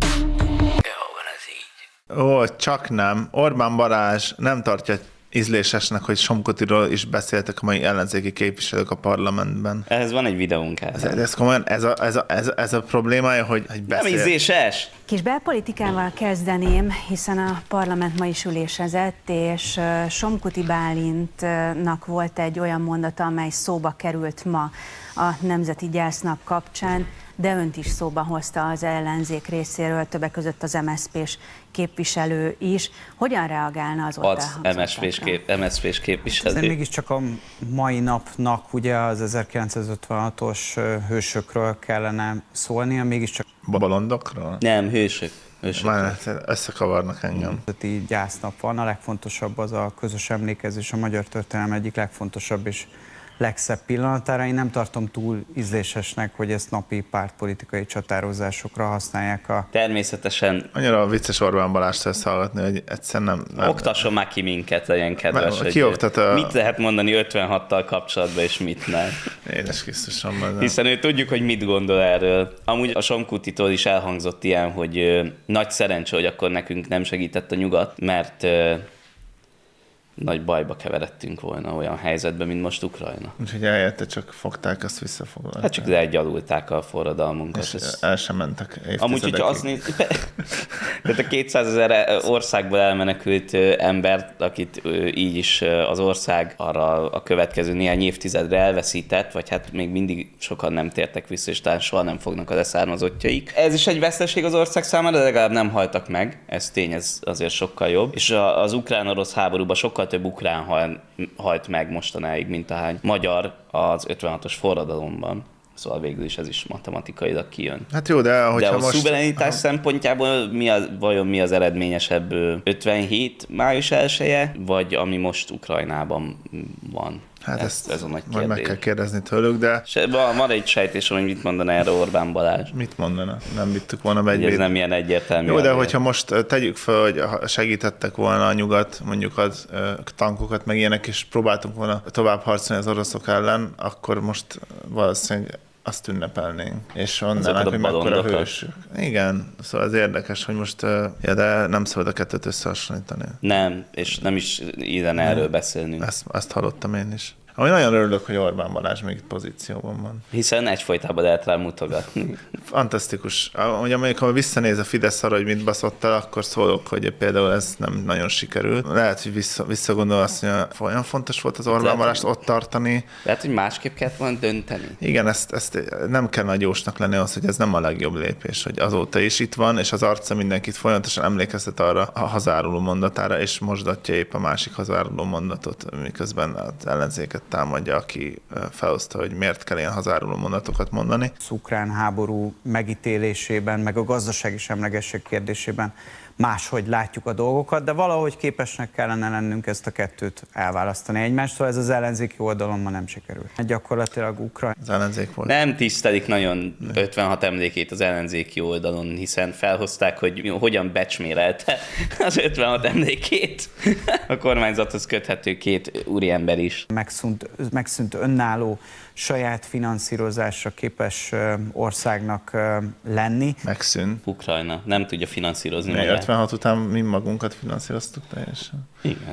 Csak nem. Orbán Balázs nem tartja ízlésesnek, hogy Somkotiról is beszéltek a mai ellenzéki képviselők a parlamentben. Ehhez van egy videónk. Ez komolyan, ez a problémája, hogy beszél. Nem ízléses! Kis belpolitikával kezdeném, hiszen a parlament ma is ülésezett, és Somkuti Bálintnak volt egy olyan mondata, amely szóba került ma a Nemzeti Gyásznap kapcsán, de önt is szóba hozta az ellenzék részéről, többek között az MSZP-s képviselő is. Hogyan reagálna az ott MSZP-s képviselő? Ez mégiscsak a mai napnak ugye az 1956-os hősökről kellene szólnia, mégiscsak... Bolondokról? Nem, hősök. Már összekavarnak engem. Így gyásznap van, a legfontosabb az a közös emlékezés, a magyar történelem egyik legfontosabb és legszebb pillanatára. Én nem tartom túl ízlésesnek, hogy ezt napi pártpolitikai csatározásokra használják a... Természetesen. Annyira vicces Orbán Balást ezt hallgatni, hogy egyszerűen nem... Oktasson már ki minket, legyen kedves, hogy mit lehet mondani 56-tal kapcsolatban, és mit nem. Édes Krisztusom. Hiszen ő tudjuk, hogy mit gondol erről. Amúgy a Somkutitól is elhangzott ilyen, hogy nagy szerencsé, hogy akkor nekünk nem segített a nyugat, mert nagy bajba keveredtünk volna olyan helyzetben, mint most Ukrajna. Úgyhogy helyette csak fogták, azt visszafoglalták. Hát csak elgyalulták a forradalmunkat. És el sem mentek évtizedekig. Amúgy, hogyha azt néz... Tehát a 200 000 országból elmenekült embert, akit így is az ország arra a következő néhány évtizedre elveszített, vagy hát még mindig sokan nem tértek vissza, és talán soha nem fognak a leszármazottjaik. Ez is egy veszteség az ország számára, de legalább nem haltak meg. Ez tény, ez azért sokkal jobb. És az ukrán-orosz háborúban sokkal több ukrán halt meg mostanáig, mint ahány magyar az 56-os forradalomban. Szóval végül is ez is matematikailag kijön. Hát jó, de hogyha most... szuverenitás szempontjából vajon mi az eredményesebb? 57 május 1-e, vagy ami most Ukrajnában van? Hát ez a nagy majd meg kell kérdezni tőlük, de... Van egy sejtésem, hogy mit mondaná erre Orbán Balázs. Mit mondana? Nem vittük volna be egy... Ez nem ilyen egyértelmű. Jó, de hogyha most tegyük fel, hogy segítettek volna a nyugat, mondjuk az tankokat, meg ilyenek, és próbáltunk volna tovább harcolni az oroszok ellen, akkor most valószínűleg azt ünnepelnénk. És mondanák, hogy mekkora hősük. Igen, szóval ez érdekes, hogy most, de nem szabad a kettőt összehasonlítani. Nem, és nem is illene erről beszélnünk. Ezt hallottam én is. Ami nagyon örülök, hogy Orbán Balázs még itt pozícióban van. Hiszen egyfolytában lehet rá mutogatni. Fantasztikus. Ugye amikor visszanéz a Fidesz arra, hogy mit baszott el, akkor szólok, hogy például ez nem nagyon sikerült. Lehet, hogy visszagondol azt, hogy olyan fontos volt az Orbán Balást ott tartani. Lehet, hogy másképp kellett volna dönteni. Igen, ezt nem kell nagy jósnak lenni az, hogy ez nem a legjobb lépés, hogy azóta is itt van, és az arca mindenkit folyamatosan emlékeztet arra a hazáruló mondatára, és mosdatja épp a másik hazáruló mondatot, miközben az ellenzéket támadja, aki felhozta, hogy miért kell ilyen hazáruló mondatokat mondani. Az ukrán háború megítélésében, meg a gazdasági semlegesség kérdésében máshogy látjuk a dolgokat, de valahogy képesnek kellene lennünk ezt a kettőt elválasztani egymástól. Ez az ellenzéki oldalon ma nem sikerült. Gyakorlatilag az ellenzék volt. Nem tisztelik nagyon 56 emlékét az ellenzéki oldalon, hiszen felhozták, hogy hogyan becsmérelte az 56 emlékét. A kormányzathoz köthető két úriember is. Megszűnt önálló, saját finanszírozásra képes országnak lenni. Megszűnt. Ukrajna nem tudja finanszírozni magát. 56 után mi magunkat finanszíroztuk teljesen.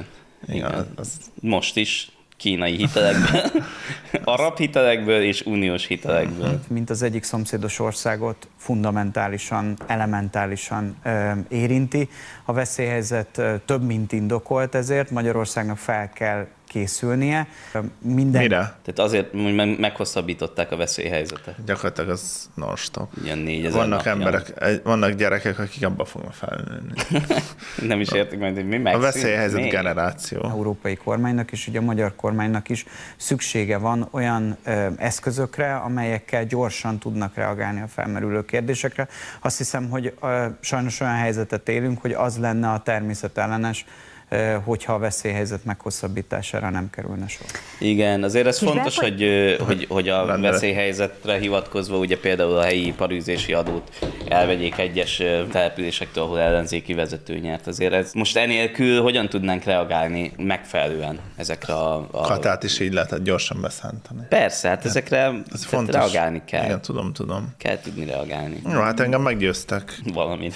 Igen. Most is kínai hitelekből, arab hitelekből és uniós hitelekből. Mint az egyik szomszédos országot fundamentálisan, elementálisan érinti. A veszélyhelyzet több, mint indokolt, ezért Magyarországnak fel kell készülnie. Mire? Tehát azért, hogy meghosszabbították a veszélyhelyzetet. Gyakorlatilag az non-stop. Ilyen 4000 vannak gyerekek, akik abba fognak felnőni. Nem is értik majd, hogy mi megszűnt. A veszélyhelyzet generáció. Európai kormánynak és ugye a magyar kormánynak is szüksége van olyan eszközökre, amelyekkel gyorsan tudnak reagálni a felmerülő kérdésekre. Azt hiszem, hogy sajnos olyan helyzetet élünk, hogy az lenne a természetellenes, hogyha a veszélyhelyzet meghosszabbítására nem kerülne sor. Igen, azért ez fontos, hogy a veszélyhelyzetre hivatkozva ugye például a helyi iparűzési adót elvegyék egyes településektől, ahol ellenzéki vezető nyert. Azért ez most enélkül hogyan tudnánk reagálni megfelelően ezekre a... Katát is így lehet gyorsan beszántani. Persze, hát ezekre reagálni kell. Igen, tudom. Kell tudni reagálni. Jó, hát engem meggyőztek. Valamit.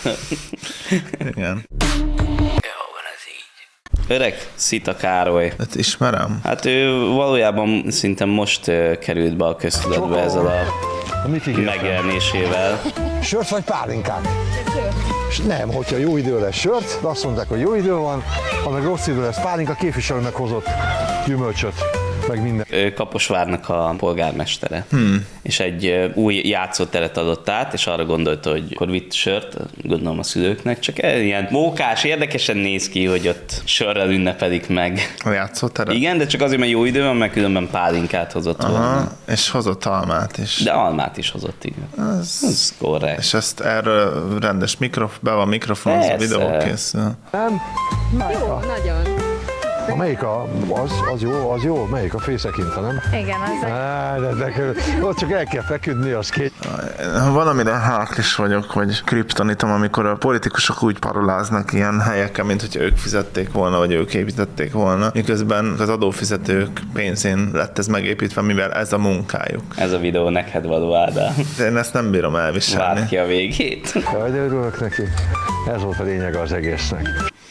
Igen. Öreg Szita Károly. Hát ismerem. Hát ő valójában szinte most került be a köztudatba ezzel a megjelenésével. Sört vagy pálinkát? Sört. Nem, hogyha jó idő lesz sört, de azt mondták, hogy jó idő van, ha meg rossz idő lesz pálinka, képviselő meghozott gyümölcsöt, meg minden. Kaposvárnak a polgármestere. És egy új játszóteret adott át, és arra gondolta, hogy akkor vitt sört, gondolom a szülőknek, csak ilyen mókás, érdekesen néz ki, hogy ott sörrel ünnepelik meg. A játszóteret? Igen, de csak azért, mert jó idő van, mert különben pálinkát hozott volna. És hozott almát is. De almát is hozott, igen. Ez korrekt. És ezt erről rendes be van mikrofon, a videó készül. Nem? Jó, nagyon. Melyik az jó? Melyik a fészekinta, nem? Igen, az. Ott csak el kell feküdni, az két. Valamire háklis vagyok, vagy kriptonitom, amikor a politikusok úgy paroláznak ilyen helyeken, mint hogy ők fizették volna, vagy ők építették volna, miközben az adófizetők pénzén lett ez megépítve, mivel ez a munkájuk. Ez a videó neked való, Ádám. Én ezt nem bírom elviselni. Várd ki a végét. Jaj, de örülök neki. Ez volt a lényeg az egésznek.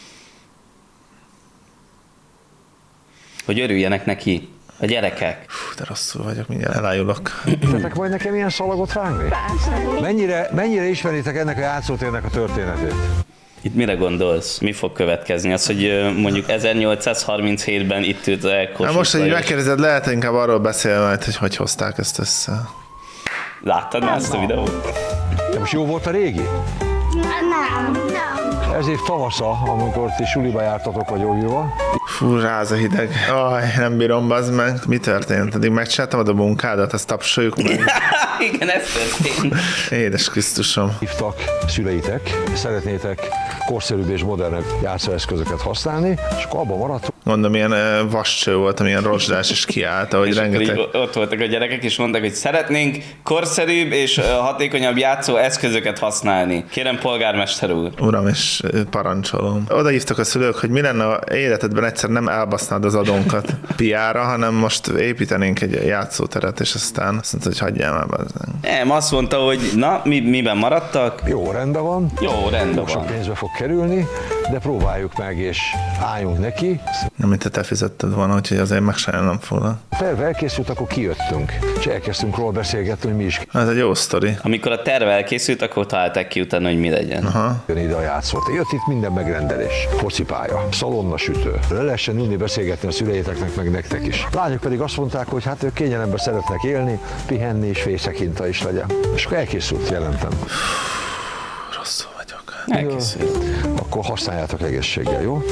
Hogy örüljenek neki a gyerekek. De rosszul vagyok, mindjárt elájulok. Tettek majd nekem ilyen szalagot vágni? Mennyire ismeritek ennek a játszótérnek a történetét? Itt mire gondolsz? Mi fog következni? Az, hogy mondjuk 1837-ben itt ült el Kossuth Lajos. Most, hogy megkérdezed, lehet inkább arról beszélni majd, hogy hozták ezt össze. Láttad már ezt a videót? De most jó volt a régi? Nem. Ez év tavasza, amikor ti suliba jártatok a Jógival. Fú, ráz a hideg. Aj, nem bírom, bazd meg. Mi történt? Eddig megcsináltam a munkádat, azt tapsoljuk meg. Igen, ez történt. Édes Krisztusom. Hívtak szüleitek, szeretnétek korszerűbb és modernebb játszóeszközöket használni, és akkor abban maradtunk. Mondom, ilyen vascső volt, amilyen rozsdás, és kiállt, ahogy rengeteg... Ott voltak a gyerekek, és mondták, hogy szeretnénk korszerűbb és hatékonyabb játszó eszközöket használni. Kérem, polgármester úr. Uram, és parancsolom. Oda hívtak a szülők, hogy mi lenne, ha életedben egyszer nem elbasznád az adónkat piára, hanem most építenénk egy játszóteret, és aztán azt mondta, hogy hagyjál már. Nem, azt mondta, hogy na, miben maradtak? Jó, rendben van. Jó, rendben van. Sok pénzbe fog kerülni, de próbáljuk meg, és álljunk neki. Nem, mint te fizetted volna, úgyhogy azért meg sem nem foglal. Terve elkészült, akkor kijöttünk, és elkezdtünk róla beszélgetni, hogy mi is. Ez egy jó sztori. Amikor a terve elkészült, akkor találták ki utána, hogy mi legyen. Aha. Jön ide a játszót. Jött itt minden megrendelés. Focipálya, szalonna sütő. Le lehessen ülni, beszélgetni a szüleiteknek, meg nektek is. Lányok pedig azt mondták, hogy hát ők kényelemben szeretnek élni, pihenni és fészekinta is legyen. És akkor elkészült, jelentem. Rosszul vagyok. Elkészült. Akkor használjátok egészséggel, jó?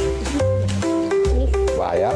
Várjál.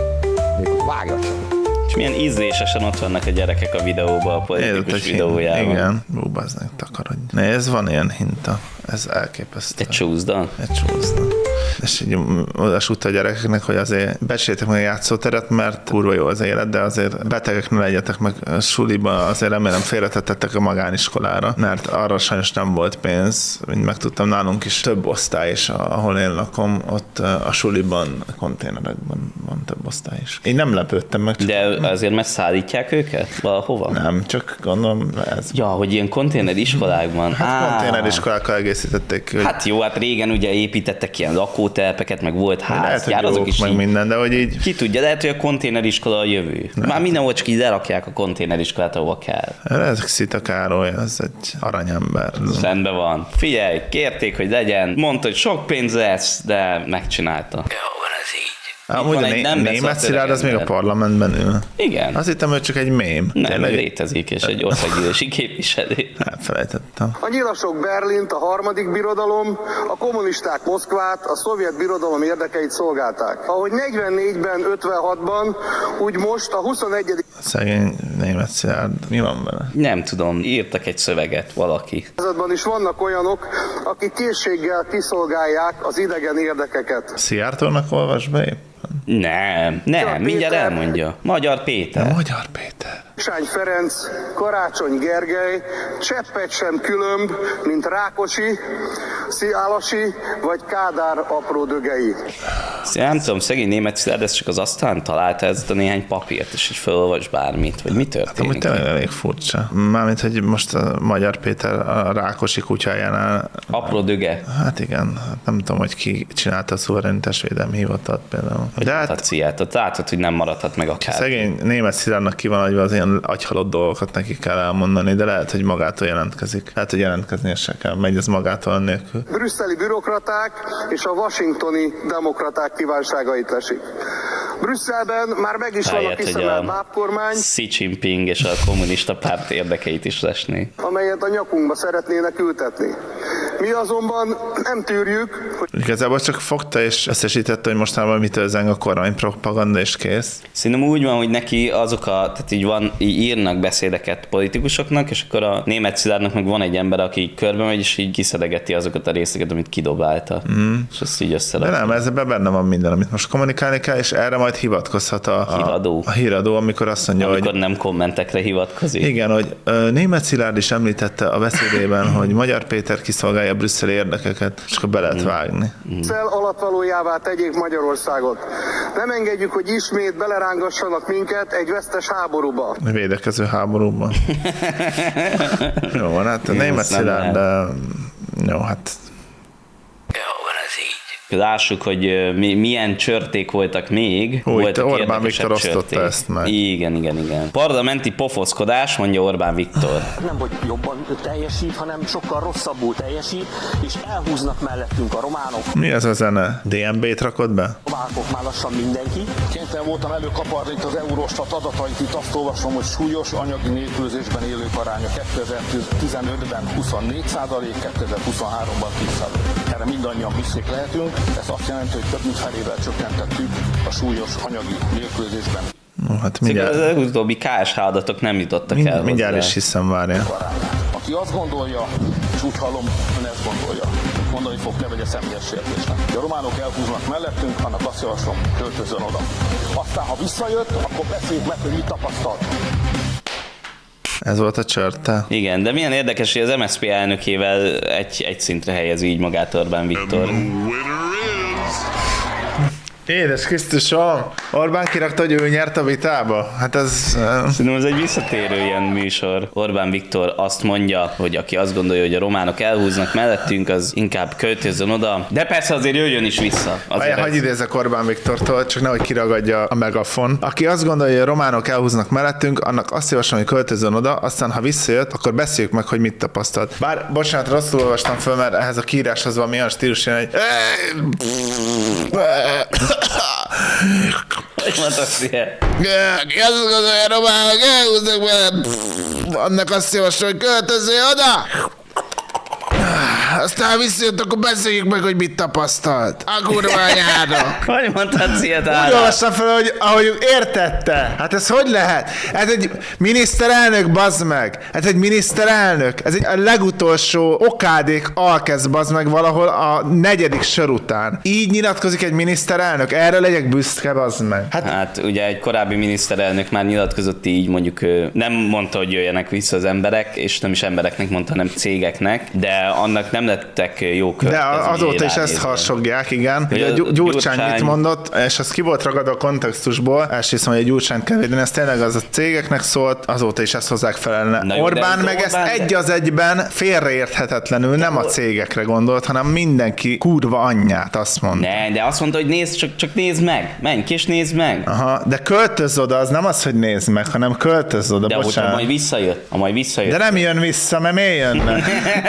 Vágatlan. És milyen ízlésesen ott vannak a gyerekek a videóban, a politikus videójában. Igen, búbáznak, takarodj. Nézd, van ilyen hinta. Ez elképesztő. Egy csúszda? Egy csúszda. És így odasúgta a gyerekeknek, hogy azért becsüljétek meg a játszóteret, mert kurva jó az élet, de azért betegek ne legyetek meg a suliba, azért remélem félretettek a magániskolára, mert arra sajnos nem volt pénz, mint megtudtam, nálunk is több osztály is, ahol én lakom, ott a suliban, a konténerekben van több osztály is. Én nem lepődtem meg. De azért meg szállítják őket valahova? Nem, csak gondolom ez. Ja, hogy ilyen konténeriskolákban. Hát konténeriskolákkal egészítették. Hogy... Hát jó, hát régen ugye építettek ilyen lakótelpeket, meg volt ház. Lehet, hogy jók, is meg így, minden, de hogy így... Ki tudja, lehet, hogy a konténeriskola a jövő. Már mindenhol csak így lerakják a konténeriskolát, ahova kell. Ez Szita Károly, ez egy aranyember. Rendben van. Figyelj, kérték, hogy legyen. Mondta, hogy sok pénz lesz, de megcsinálta. Jó, van ez így. Amúgy a Németh Szilárd az még a parlamentben ül. Igen. Azt hittem, hogy csak egy mém. Nem, létezik, és egy országgyűlési képviselő. Elfelejtettem. A nyilasok Berlint, a harmadik birodalom, a kommunisták Moszkvát, a szovjet birodalom érdekeit szolgálták. Ahogy 44-ben, 56-ban, úgy most a 21. Szegény Németh Szilárd. Mi van vele? Nem tudom, írtak egy szöveget valaki. Században is vannak olyanok, akik készséggel kiszolgálják az idegen érdekeket. Szijjártónak olvas be épp? Nem, mindjárt elmondja. Magyar Péter. Ja, Magyar Péter. Sány Ferenc, Karácsony Gergely, cseppet sem különb, mint Rákosi, Szálasi vagy Kádár apró dögei. Nem tudom, szegény Németh Szilárd, ez csak az asztalán találta ezt a néhány papírt, és így felolvas bármit, vagy mi történik? Hát amúgy elég furcsa. Mármint, hogy most a Magyar Péter a Rákosi kutyájánál... Apró döge. Hát igen, nem tudom, hogy ki csinálta a szuverenitásvédelmi hivatalt például. Hogy látod, hogy nem maradhat meg akár. Szegény Németh Szilárdnak ki van agyva az ilyen agyhalott dolgokat neki kell elmondani, de lehet, hogy magától jelentkezik. Lehet, hogy jelentkeznie se kell, megy ez magától nélkül. Brüsszeli bürokraták és a washingtoni demokraták kívánságait lesik. Brüsszelben már meg is van a kiszemelt bábkormány, Xi Jinping és a kommunista párt érdekeit is lesné. amelyet a nyakunkba szeretnének ültetni. Mi azonban nem tűrjük, hogy... Igazából csak fogta és összesítette, hogy mostanában mitől zeng a kormány propaganda, és kész. Szerintem úgy van, hogy neki tehát így írnak beszédeket politikusoknak, és akkor a Németh Szilárdnak meg van egy ember, aki így körbe megy, és így kiszedegeti azokat a részeket, amit kidobálta. És ezt így összerakja. De nem, ezzel benne van minden, amit most kommunikálni kell, és erre majd hivatkozhat a híradó, amikor azt mondja, amikor nem kommentekre hivatkozik. Igen, hogy Németh Szilárd is említette a beszédében, hogy Magyar Péter kiszolgálja a brüsszeli érdekeket, és akkor be lehet vágni. Alapvalójává tegyék Magyarországot. Nem engedjük, hogy ismét belerángassanak minket egy vesztes háborúba. Védekező háborúba. Jó van, hát a Németh Szilárd, jó, hát... Lássuk, hogy milyen csörték voltak még. Voltak Orbán Viktor osztotta ezt meg. Igen. Parlamenti pofoszkodás, mondja Orbán Viktor. Nem, hogy jobban teljesít, hanem sokkal rosszabbul teljesít, és elhúznak mellettünk a románok. Mi ez a zene? DNB-t rakod be? Várkok már lassan mindenki. Kénytelen voltam előkaparni itt az Eurostat adatait, itt azt olvasom, hogy súlyos anyagi nélkülözésben élők aránya 2015-ben 24%, 2023-ban 10%. Erre mindannyian büszkék lehetünk. Ez azt jelenti, hogy több mint felével csökkentettük a súlyos anyagi nélkülözésben. Hát mindjárt... Az utóbbi KSH adatok nem jutottak el. Mindjárt is hiszem, várja. Aki azt gondolja, és úgy hallom, ön ezt gondolja, mondani fog, ne vegye személyes sértésnek. Ha a románok elhúznak mellettünk, annak azt javaslom, költözön oda. Aztán, ha visszajött, akkor beszéljük meg, hogy mit tapasztalt. Ez volt a csörte. Igen, de milyen érdekes, hogy az MSZP elnökével egy szintre helyezi így magát Orbán Viktor. Édes Krisztusom! Orbán kirakta, hogy ő nyert a vitába? Hát ez... Szerintem ez egy visszatérő ilyen műsor. Orbán Viktor azt mondja, hogy aki azt gondolja, hogy a románok elhúznak mellettünk, az inkább költözzön oda. De persze azért jöjjön is vissza. Hagyj idézek Orbán Viktortól, csak nehogy kiragadja a megafon. Aki azt gondolja, hogy a románok elhúznak mellettünk, annak azt javaslom, hogy költözzön oda, aztán ha visszajött, akkor beszéljük meg, hogy mit tapasztalt. Bár, bocsánat, rosszul olvastam föl, mert ehhez a kiíráshoz valami olyan stílus jön, hogy... Ki azt gondolja, románok elhúznak mellett, annak azt javaslom, hogy költözzél oda! Aztán visszajött, akkor beszéljük meg, hogy mit tapasztalt. A kurványára. Hogy mondhatsz ilyet ára? Úgy olvassam fel, hogy ahogy értette. Hát ez hogy lehet? Ez egy miniszterelnök, bazd meg. Ez egy miniszterelnök. Ez egy a legutolsó okádék alkezd, bazd meg, valahol a 4. sor után. Így nyilatkozik egy miniszterelnök. Erre legyek büszke, bazd meg. Hát ugye egy korábbi miniszterelnök már nyilatkozott így, mondjuk nem mondta, hogy jöjjenek vissza az emberek, és nem is embereknek mondta, hanem cégeknek, de annak nem lettek jó következményei. De azóta is ezt harsogják, igen. Ugye a Gyurcsány mit mondott, és az ki volt ragadva a kontextusból, és hiszem, hogy a Gyurcsányt kell védeni, ez tényleg az a cégeknek szólt, azóta is ezt hozzák felelne. Orbán meg ezt egy az egyben félreérthetetlenül nem a cégekre gondolt, hanem mindenki kurva anyját, azt mondta. Ne, de azt mondta, hogy csak nézd meg, menj ki és nézd meg. Aha, de költözz oda, az nem az, hogy nézd meg, hanem költözz oda, de bocsánat. De majd visszajött. De nem jön vissza, mert miért jönne?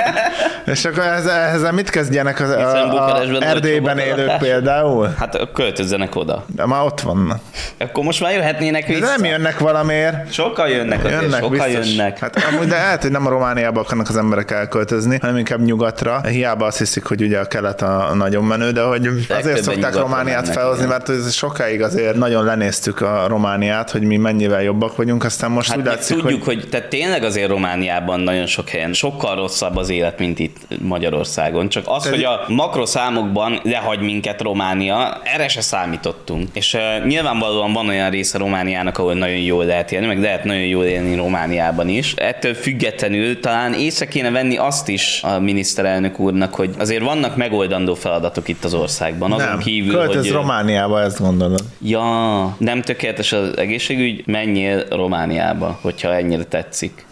És akkor ezzel mit kezdjenek az Erdélyben élők például? Hát költözzenek oda. De már ott vannak. Akkor most már jöhetnének vissza. De nem jönnek valamiért. Sokan jönnek azért, sokan jönnek. Hát amúgy de lehet, hogy nem a Romániába akarnak az emberek elköltözni, hanem inkább nyugatra. Hiába azt hiszik, hogy ugye a kelet a nagyon menő, de hogy azért szokták Romániát felhozni, mert sokáig azért nagyon lenéztük a Romániát, hogy mi mennyivel jobbak vagyunk, aztán most hát úgy látszik, tudjuk, hogy tehát tényleg azért Romániában nagyon sok helyen sokkal rosszabb az élet, mint itt Magyarországon. Csak az, hogy a makroszámokban lehagy minket Románia, erre se számítottunk. És nyilvánvalóan van olyan része Romániának, ahol nagyon jól lehet élni, meg lehet nagyon jól élni Romániában is. Ettől függetlenül talán észre kéne venni azt is a miniszterelnök úrnak, hogy azért vannak megoldandó feladatok itt az országban. Nem, költöz Romániába, ezt gondolod. Ja, nem tökéletes az egészségügy, menjél Romániába, hogyha ennyire tetszik.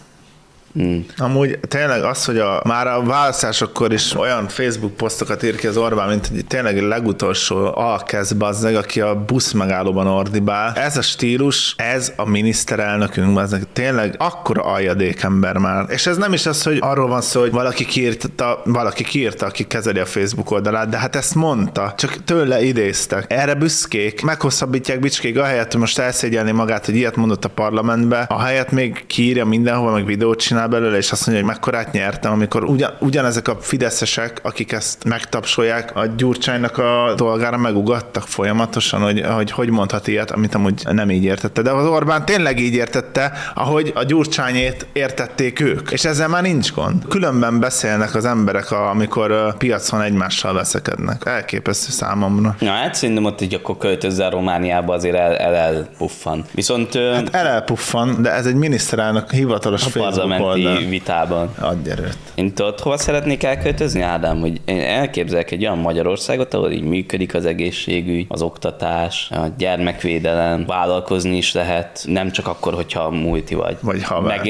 Amúgy tényleg az, hogy már a választásokkor is olyan Facebook posztokat ír ki az Orbán, mint hogy tényleg legutolsó alkezd bazzeg, aki a busz megállóban ordibál. Ez a stílus, ez a miniszterelnökünk, bazzeg, tényleg akkora aljadékember már. És ez nem is az, hogy arról van szó, hogy valaki kiírta, aki kezeli a Facebook oldalát, de hát ezt mondta, csak tőle idéztek. Erre büszkék, meghosszabbítják bicskék, ahelyett, hogy most elszégyelni magát, hogy ilyet mondott a parlamentbe, ahelyett még kiírja mindenhol, meg videót csinál, csinál belőle, és azt mondja, hogy mekkorát nyertem, amikor ugyanezek a fideszesek, akik ezt megtapsolják, a Gyurcsánynak a dolgára megugattak folyamatosan, hogy mondhat ilyet, amit amúgy nem így értette. De az Orbán tényleg így értette, ahogy a Gyurcsányét értették ők. És ezzel már nincs gond. Különben beszélnek az emberek, amikor piacon egymással veszekednek. Elképesztő számomra. Na hát szerintem ott így akkor költözzel Romániába, azért elpuffan. Viszont... Hát elpuffan, de ez egy miniszterelnök hivatalos Facebook parlamenti vitában. Adj erőt. Én tudod, hova szeretnék elköltözni, Ádám? Hogy én elképzelek egy olyan Magyarországot, ahol így működik az egészségügy, az oktatás, a gyermekvédelem, vállalkozni is lehet, nem csak akkor, hogyha multi vagy. Vagy haver.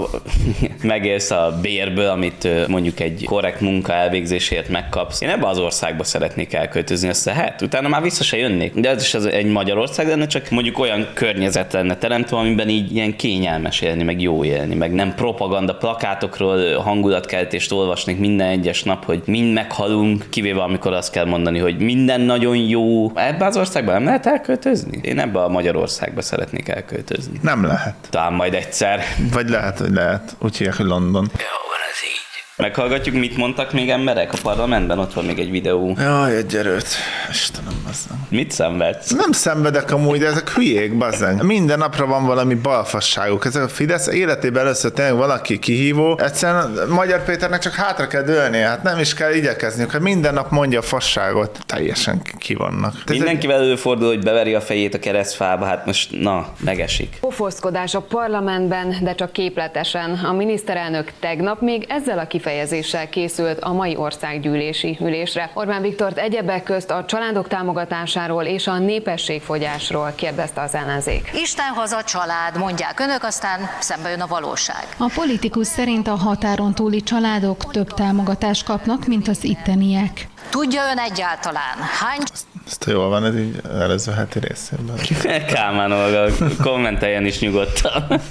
Megélsz a bérből, amit mondjuk egy korrekt munka elvégzéséért megkapsz. Én ebbe az országba szeretnék elköltözni, azt lehet. Utána már vissza se jönnék. De ez is egy Magyarország lenne, csak mondjuk olyan környezet lenne teremtve, amiben így ilyen kényelmes élni, meg jó élni, meg nem propaganda plakátokról hangulatkeltést olvasnék minden egyes nap, hogy mind meghalunk, kivéve amikor azt kell mondani, hogy minden nagyon jó. Ebbe az országba nem lehet elköltözni? Én ebbe a Magyarországba szeretnék elköltözni. Nem lehet. Talán majd egyszer. Vagy lehet, hogy lehet. Úgy hívják, hogy London. Meghallgatjuk, mit mondtak még emberek a parlamentben? Ott van még egy videó. Jaj, egy erőt. Istenem, bazzeg. Mit szenvedsz? Nem szenvedek amúgy, de ezek hülyék, bazzeg. Minden napra van valami balfasságuk. Ezek a Fidesz életében először tényleg valaki kihívó. Egyszerűen Magyar Péternek csak hátra kell dőlnie, hát nem is kell igyekezniük. Hát minden nap mondja a fasságot. Teljesen ki vannak. Mindenkivel előfordul, hogy beveri a fejét a keresztfába, hát most megesik. Pofoszkodás a parlamentben, de csak képletesen. A miniszterelnök tegnap még ezzel a kifejezéssel készült a mai országgyűlési ülésre. Orbán Viktort egyebek közt a családok támogatásáról és a népességfogyásról kérdezte az ellenzék. Istenhoz a család, mondják önök, aztán szembe jön a valóság. A politikus szerint a határon túli családok több támogatást kapnak, mint az itteniek. Tudja ön egyáltalán hány... Ezt jól van, ez így előző heti részében. Kálmán Olga, kommenteljen is nyugodtan.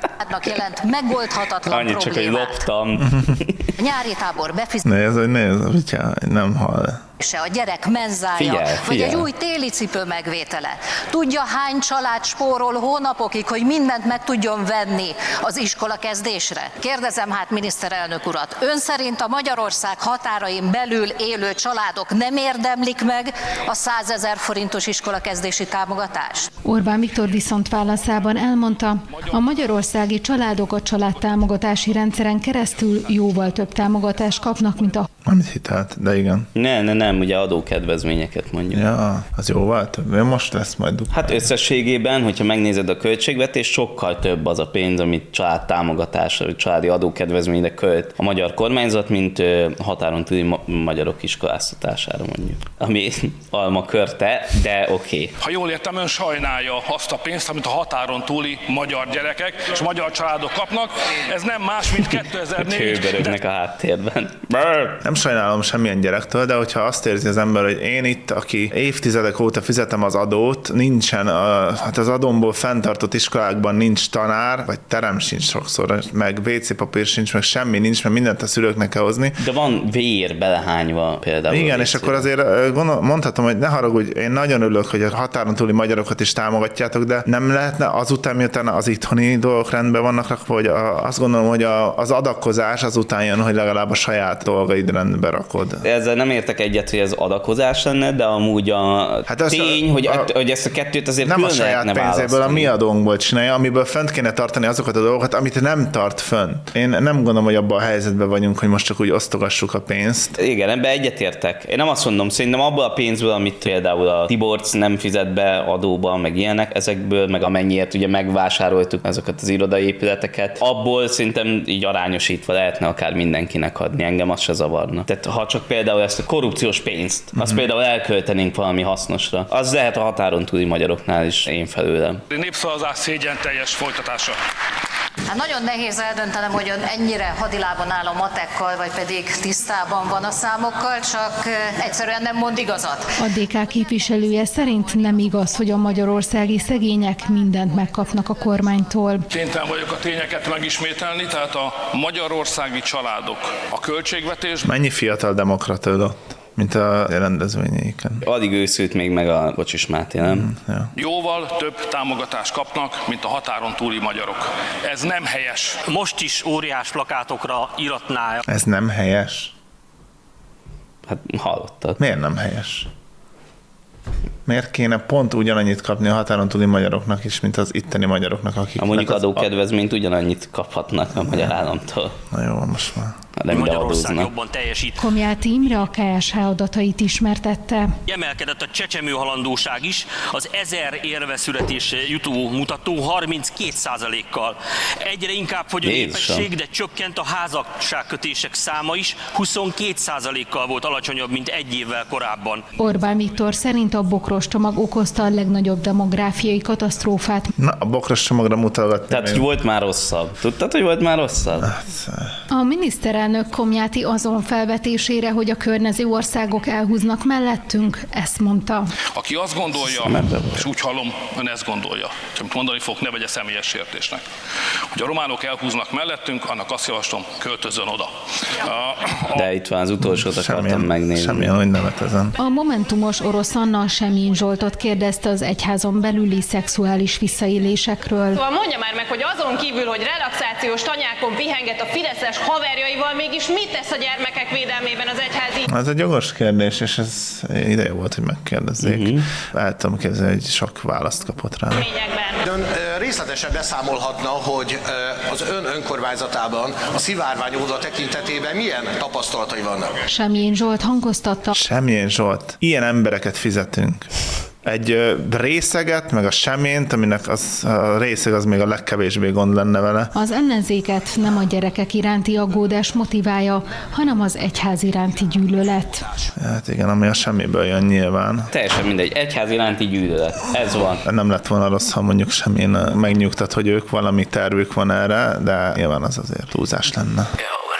jelent megoldhatatlan annyit csak, hogy loptam. A nyári tábor befizetése. Nézd, nem hall. A gyerek menzája, vagy egy új téli cipő megvétele. Tudja, hány család spórol hónapokig, hogy mindent meg tudjon venni az iskola kezdésre? Kérdezem hát miniszterelnök urat, ön szerint a Magyarország határain belül élő családok nem érdemlik meg a 100 000 forintos iskola kezdési támogatást? Orbán Viktor viszont válaszában elmondta, a magyarországi családok a családtámogatási rendszeren keresztül jóval több támogatást kapnak, mint a... Nem hitelt, de igen. Nem, ugye adókedvezményeket mondjuk. Ja, az jóval több. Most lesz majd. Hát összességében, hogyha megnézed a költségvetést, sokkal több az a pénz, amit családtámogatásra, vagy családi adókedvezményre költ a magyar kormányzat, mint határon túli magyarok iskoláztatására mondjuk. Ami alma körte, de oké. Ha jól értem, ön sajnálja azt a pénzt, amit a határon túli magyar gyerekek és magyar családok kapnak. Ez nem más, mint 2004. Hőbörögnek a háttérben. Nem sajnálom semmilyen gyerektől, de hogyha azt érzi az ember, hogy én itt, aki évtizedek óta fizetem az adót, nincsen, hát az adómból fenntartott iskolákban nincs tanár, vagy terem sincs sokszor, meg WC papír sincs, meg semmi nincs, mert mindent a szülőknek kell hozni. De van vér belehányva például. Igen, és akkor azért mondhatom, hogy ne haragudj, én nagyon örülök, hogy a határon túli magyarokat is támogatjátok, de nem lehetne azután, miután az itthoni dolgok rendben vannak rakva, hogy azt gondolom, hogy az adakozás azután jön, hogy legalább a saját dolgaid rendbe rakod. Ezzel nem értek egyet, hogy ez adakozás lenne, de amúgy tény, hogy ezt a kettőt azért nem külön a saját lehetne pénzéből, választani. a mi adónkból csinálja, amiből fönt kéne tartani azokat a dolgokat, amit nem tart fönt. Én nem gondolom, hogy abban a helyzetben vagyunk, hogy most csak úgy osztogassuk a pénzt. Igen, ebben egyetértek. Én nem azt mondom, szerintem abból a pénzből, amit például a Tiborcs nem fizet be adóba, meg ilyenek, ezekből, meg amennyiért ugye megvásároltuk azokat az irodai épületeket, abból szerintem így arányosítva lehetne akár mindenkinek adni. Engem az se zavarna. Tehát ha csak például ezt a korrupciós pénzt, azt például elköltenénk valami hasznosra, az lehet a határon túli magyaroknál is én felőlem. Népszavazás szégyen teljes folytatása. Hát nagyon nehéz eldöntenem, hogy ön ennyire hadilában áll a matekkal, vagy pedig tisztában van a számokkal, csak egyszerűen nem mond igazat. A DK képviselője szerint nem igaz, hogy a magyarországi szegények mindent megkapnak a kormánytól. Kénytelen vagyok a tényeket megismételni, tehát a magyarországi családok a költségvetés. Mennyi fiatal demokrata ott? mint a rendezvényeiken. Addig őszült még meg a Kocsis Máté, nem? Ja. Jóval több támogatást kapnak, mint a határon túli magyarok. Ez nem helyes. Most is óriás plakátokra iratná. Ez nem helyes? Hát hallottad. Miért nem helyes? Miért kéne pont ugyanannyit kapni a határon túli magyaroknak is, mint az itteni magyaroknak, akik... A mondjuk adókedvezményt ugyanannyit kaphatnak a magyar államtól. Na jó, most már. Magyarország jobban teljesít. Komjáti Imre a KSH adatait ismertette. Emelkedett a csecsemőhalandóság is, az 1000 érve születésre jutó mutató 32%-kal. Egyre inkább fogy a népesség, de csökkent a házasságkötések száma is, 22%-kal volt alacsonyabb, mint egy évvel korábban. Orbán Viktor szerint a bokros csomag okozta a legnagyobb demográfiai katasztrófát. Na, a bokros csomagra mutogatni. Tehát, hogy volt már rosszabb. Tudtad, hogy volt már rosszabb? A miniszterelnök Komjáti azon felvetésére, hogy a környező országok elhúznak mellettünk, ezt mondta. Aki azt gondolja, és úgy hallom, ön ezt gondolja, és amit mondani fog, ne vegye személyes sértésnek, hogy a románok elhúznak mellettünk, annak azt javaslom, költözön oda. De itt van az utolsót akartam megnézni. Semmilyen, hogy nevet ezen. A momentumos orosz Anna Semjén Zsoltot kérdezte az egyházon belüli szexuális visszaélésekről. Szóval mondja már meg, hogy azon kívül, hogy relaxációs tanyákon pihenget a fideszes haverjaival, mégis mit tesz a gyermekek védelmében az egyházi? Ez egy jogos kérdés, és ez ideje volt, hogy megkérdezzék. El tudom képzelni, hogy sok választ kapott rá. De ön részletesen beszámolhatna, hogy az ön önkormányzatában a szivárvány óda tekintetében milyen tapasztalatai vannak? Semjén Zsolt hangoztatta. Semjén Zsolt. Ilyen embereket fizetünk. Egy részeget, meg a seményt, aminek a részeg az még a legkevésbé gond lenne vele. Az ellenzéket nem a gyerekek iránti aggódás motiválja, hanem az egyház iránti gyűlölet. Hát igen, ami a semmiből jön nyilván. Teljesen mindegy, egyház iránti gyűlölet. Ez van. Nem lett volna rossz, ha mondjuk Semjén megnyugtat, hogy ők valami tervük van erre, de nyilván az azért túlzás lenne.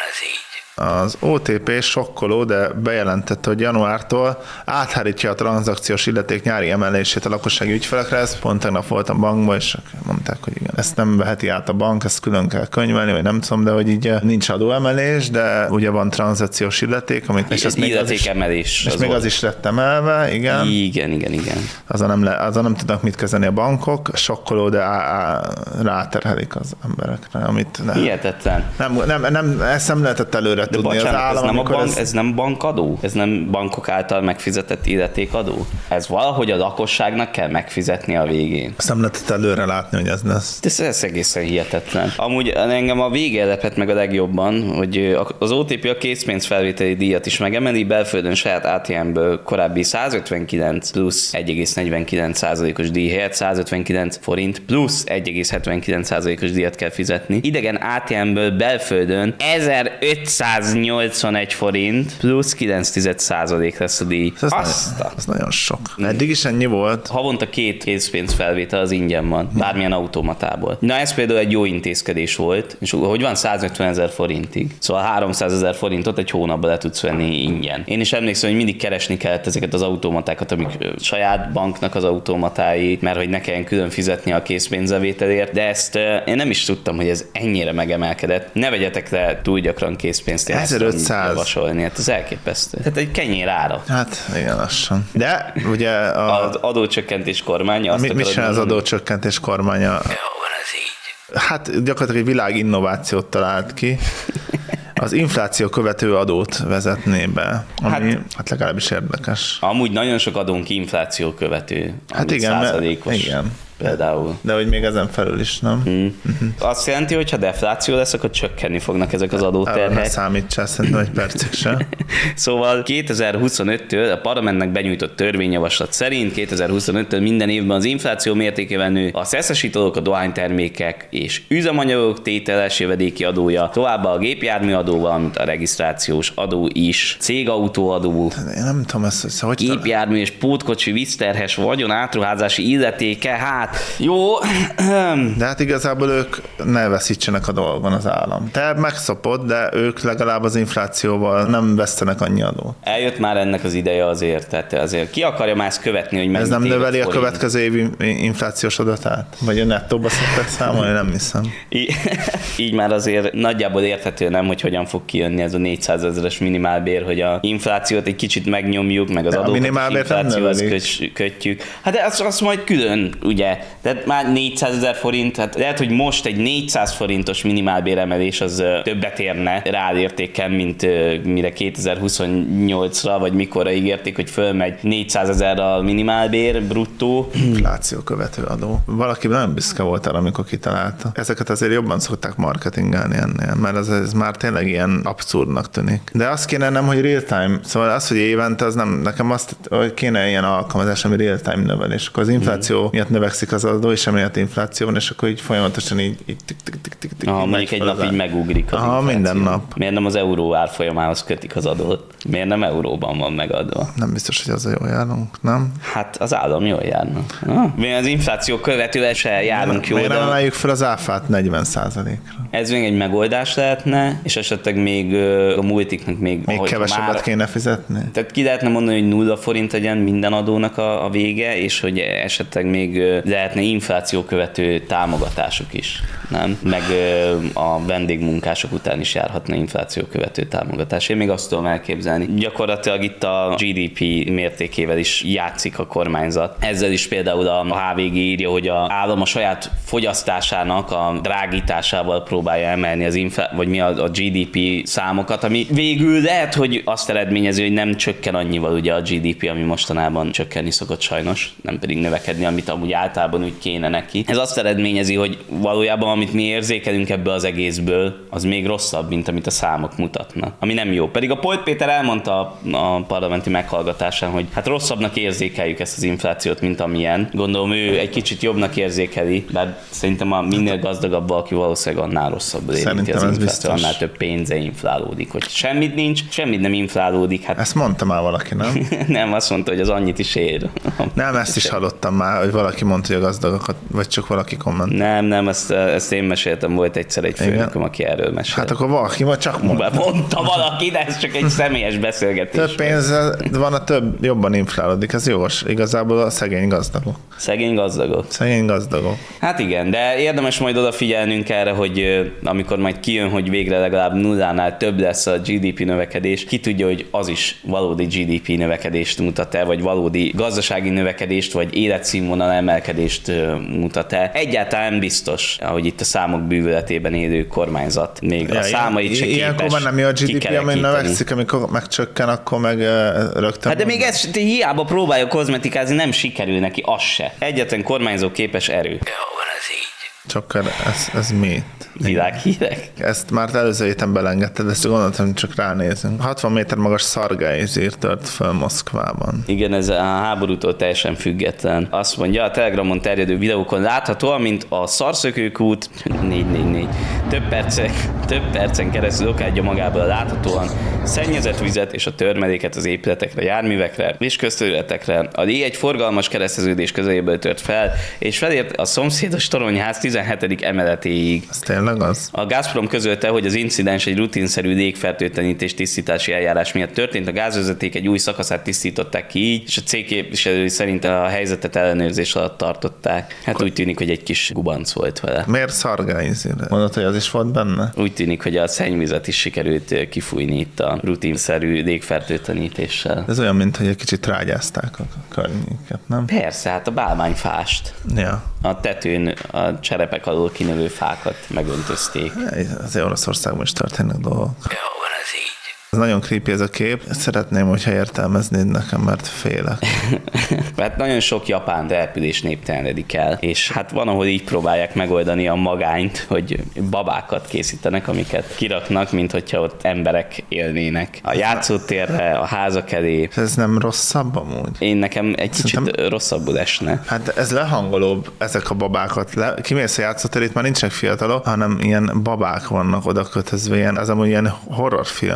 Az OTP sokkoló, de bejelentette, hogy januártól áthárítja a tranzakciós illeték nyári emelését a lakossági ügyfelekre. Ez pont tegnap voltam bankban, és mondták, hogy igen, ezt nem veheti át a bank, ezt külön kell könyvelni, vagy nem tudom, de hogy így nincs adóemelés, de ugye van tranzakciós illeték, amit és illetékemelés. És még az is lett emelve, igen. Igen. Azzal nem tudnak mit kezdeni a bankok, sokkoló, de ráterhelik az emberekre, amit hihetetlen. Ezt nem lehetett előre de tudni. Bocsánat, ez nem bankadó? Ez nem bankok által megfizetett illetékadó? Ez valahogy a lakosságnak kell megfizetni a végén. Ezt nem lehetett előre látni, hogy ez lesz. Ez egészen hihetetlen. Amúgy engem a vége lepett meg a legjobban, hogy az OTP a készpénzfelvételi díjat is megemeli, belföldön saját ATM-ből korábbi 159 plusz 1,49%-os díj helyett 159 forint plusz 1,79%-os díjat kell fizetni. Idegen ATM-ből belföldön 1581 forint plusz 9% lesz a díj. Ez nagyon sok. Eddig is ennyi volt. Havonta 2 készpénzfelvétel az ingyen van, bármilyen automatából. Na ez például egy jó intézkedés volt, és hogy van 150 000 forintig. Szóval 300 000 forintot egy hónapban le tudsz venni ingyen. Én is emlékszem, hogy mindig keresni kellett ezeket az automatákat, amik saját banknak az automatái, mert hogy ne kelljen külön fizetni a készpénzbevételért, de ezt én nem is tudtam, hogy ez ennyire megemelkedett. Ne vegyetek le túl gyakran készpénzt 1500 javasolni, hát ez elképesztő. Tehát egy kenyér ára. Hát igen, lassan. De ugye az adócsökkentés kormánya azt mi sem az adócsökkentés kormánya? Hát gyakorlatilag egy világ innovációt talált ki. Az infláció követő adót vezetné be, ami hát legalábbis érdekes. Amúgy nagyon sok adónk infláció követő. Hát igen, százalékos. Igen. Például. De hogy még ezen felül is, nem? Azt jelenti, hogy ha defláció lesz, akkor csökkenni fognak ezek az adóterhek. Ne számítsál, szerintem egy percig sem. Szóval 2025-től a parlamentnek benyújtott törvényjavaslat szerint 2025-től minden évben az infláció mértékével nő a szeszes italok, a dohánytermékek és üzemanyagok tételes jövedéki adója, továbbá a gépjárműadó, valamint a regisztrációs adó is, cégautóadó, én nem tudom, hogy gépjármű és pótkocsi vízterhes vagyon átruházási illetéke, hát Hát, jó. De hát igazából ők ne veszítsenek a dolgon az állam. Te megszopod, de ők legalább az inflációval nem vesztenek annyi adót. Eljött már ennek az ideje azért, tehát azért ki akarja már ezt követni, hogy ez nem növeli a következő évi inflációs adatát? Vagy a nettóba szokták számolni? Nem hiszem. Így már azért nagyjából érthető, nem, hogy hogyan fog kijönni ez a 400 000-es minimálbér, hogy a inflációt egy kicsit megnyomjuk, meg az adókat is inflációhoz kötjük. Hát de azt majd külön, ugye, tehát már 400 000 forint, hát lehet, hogy most egy 400 forintos minimálbéremelés az többet érne ráértéken, mint mire 2028-ra, vagy mikorra ígérték, hogy fölmegy 400 000 a minimálbér bruttó. Infláció követő adó. Valaki nagyon büszke volt arra, amikor kitalálta. Ezeket azért jobban szokták marketingálni ennél, mert ez már tényleg ilyen abszurdnak tűnik. De azt kéne nem, hogy real time, szóval az, hogy évente, az nem, nekem azt, hogy kéne ilyen alkalmazás, ami real time növelés. Akkor az infláció miatt növekszik az adó, és emiatt infláció van, és akkor így folyamatosan így tik. Mondjuk egy nap így megugrik az infláció. Minden nap. Miért nem az euró árfolyamához kötik az adót? Miért nem euróban van megadva? Nem biztos, hogy azzal jól járunk, nem? Hát az állam jól járna. Mi az infláció követően se járunk jól. Miért nem emeljük fel az áfát 40%-ra? Ez még egy megoldás lehetne, és esetleg még a multiknak még kevesebbet kéne fizetni. Tehát ki lehetne mondani, hogy 0 forint legyen minden adónak a vége, és hogy esetleg még lehetne infláció követő támogatások is, nem? Meg a vendégmunkások után is járhatna infláció követő támogatás. Én még azt tudom elképzelni. Gyakorlatilag itt a GDP mértékével is játszik a kormányzat. Ezzel is például a HVG írja, hogy az állam a saját fogyasztásának a drágításával próbálja emelni az vagy mi a GDP számokat, ami végül lehet, hogy azt eredményezi, hogy nem csökken annyival ugye a GDP, ami mostanában csökkenni szokott sajnos, nem pedig növekedni, amit amúgy általában úgy kéne neki. Ez azt eredményezi, hogy valójában amit mi érzékelünk ebből az egészből, az még rosszabb, mint amit a számok mutatnak. Ami nem jó. Pedig a Polt Péter elmondta a parlamenti meghallgatásán, hogy hát rosszabbnak érzékeljük ezt az inflációt, mint amilyen. Gondolom ő egy kicsit jobbnak érzékeli, bár szerintem a minél gazdagabb valaki valószínűleg annál rosszabbul érinti az infláció, annál több pénze inflálódik. Hogy semmit nincs, semmit nem inflálódik. Hát ezt mondta már valaki, nem? Nem, azt mondta, hogy az annyit is ér. Nem, ezt is hallottam már, hogy valaki mondta, hogy a gazdagakat, vagy csak valaki komment. Nem, ezt én meséltem, volt egyszer egy főnököm, aki erről mesélt. Hát akkor valaki ma csak mondta. Mondta valaki, de ez csak egy személyes beszélgetés. Több pénz van, a több jobban inflálódik, ez jogos. Igazából a szegény gazdagok. Szegény gazdagok. Hát igen, de érdemes majd odafigyelnünk erre, hogy amikor majd kijön, hogy végre legalább nullánál több lesz a GDP növekedés, ki tudja, hogy az is valódi GDP növekedést mutat-e, vagy valódi gazdasági növekedést, vagy életszínvonal emelkedést mutat-e. Egyáltalán biztos, ahogy itt a számok bűvöletében élő kormányzat még a számait se képes. Ilyenkor már nem jó a GDP, ami növekszik, amikor megcsökken, akkor meg rögtön. Hát de még ezt hiába próbálja kozmetikázni, nem sikerül neki az se. Egyetlen kormányzó képes erő. Jó, van ez így. Csak ez mi? Világhírek? Ezt már előző héten belengedted, ezt gondoltam, hogy csak ránézünk. 60 méter magas szargályzír tört föl Moszkvában. Igen, ez a háborútól teljesen független. Azt mondja, a Telegramon terjedő videókon láthatóan, mint a Szarszökőkút 444 több percen keresztül okádja magából láthatóan szennyezett vizet és a törmeléket az épületekre, járművekre és közterületekre. A díj egy forgalmas kereszteződés közeléből tört fel, és felért a szomszédos toronyház 17. emeletéig. Ez tényleg az? A Gazprom közölte, hogy az incidens egy rutinszerű légfertőtlenítés tisztítási eljárás miatt történt. A gázvezeték egy új szakaszát tisztították ki így, és a cég képviselői szerint a helyzetet ellenőrzés alatt tartották. Hát úgy tűnik, hogy egy kis gubanc volt vele. Miért szargályzír? Mondod, hogy az is volt benne? Úgy tűnik, hogy a szennyvizet is sikerült kifújni itt a rutinszerű légfertőtlenítéssel. Ez olyan, mint hogy egy kicsit rágyázták a környéket, nem? Persze, hát a bálványfást. Ja. A tetőn a cserepek alól kinövő fákat megöntözték. Azért Oroszországban is történnek dolgok. Jó, van ez így. Ez nagyon creepy ez a kép. Szeretném, hogyha értelmeznéd nekem, mert félek. Hát nagyon sok japán település néptelenedik el, és hát van, ahol így próbálják megoldani a magányt, hogy babákat készítenek, amiket kiraknak, mint hogyha ott emberek élnének. A játszótérre, a házak elé. Ez nem rosszabb amúgy? Én nekem egy kicsit rosszabbul esne. Hát ez lehangolóbb, ezek a babákat. Kimész a játszótérét, már nincsenek fiatalok, hanem ilyen babák vannak oda kötözve, ez amúgy ilyen horrorfilm jut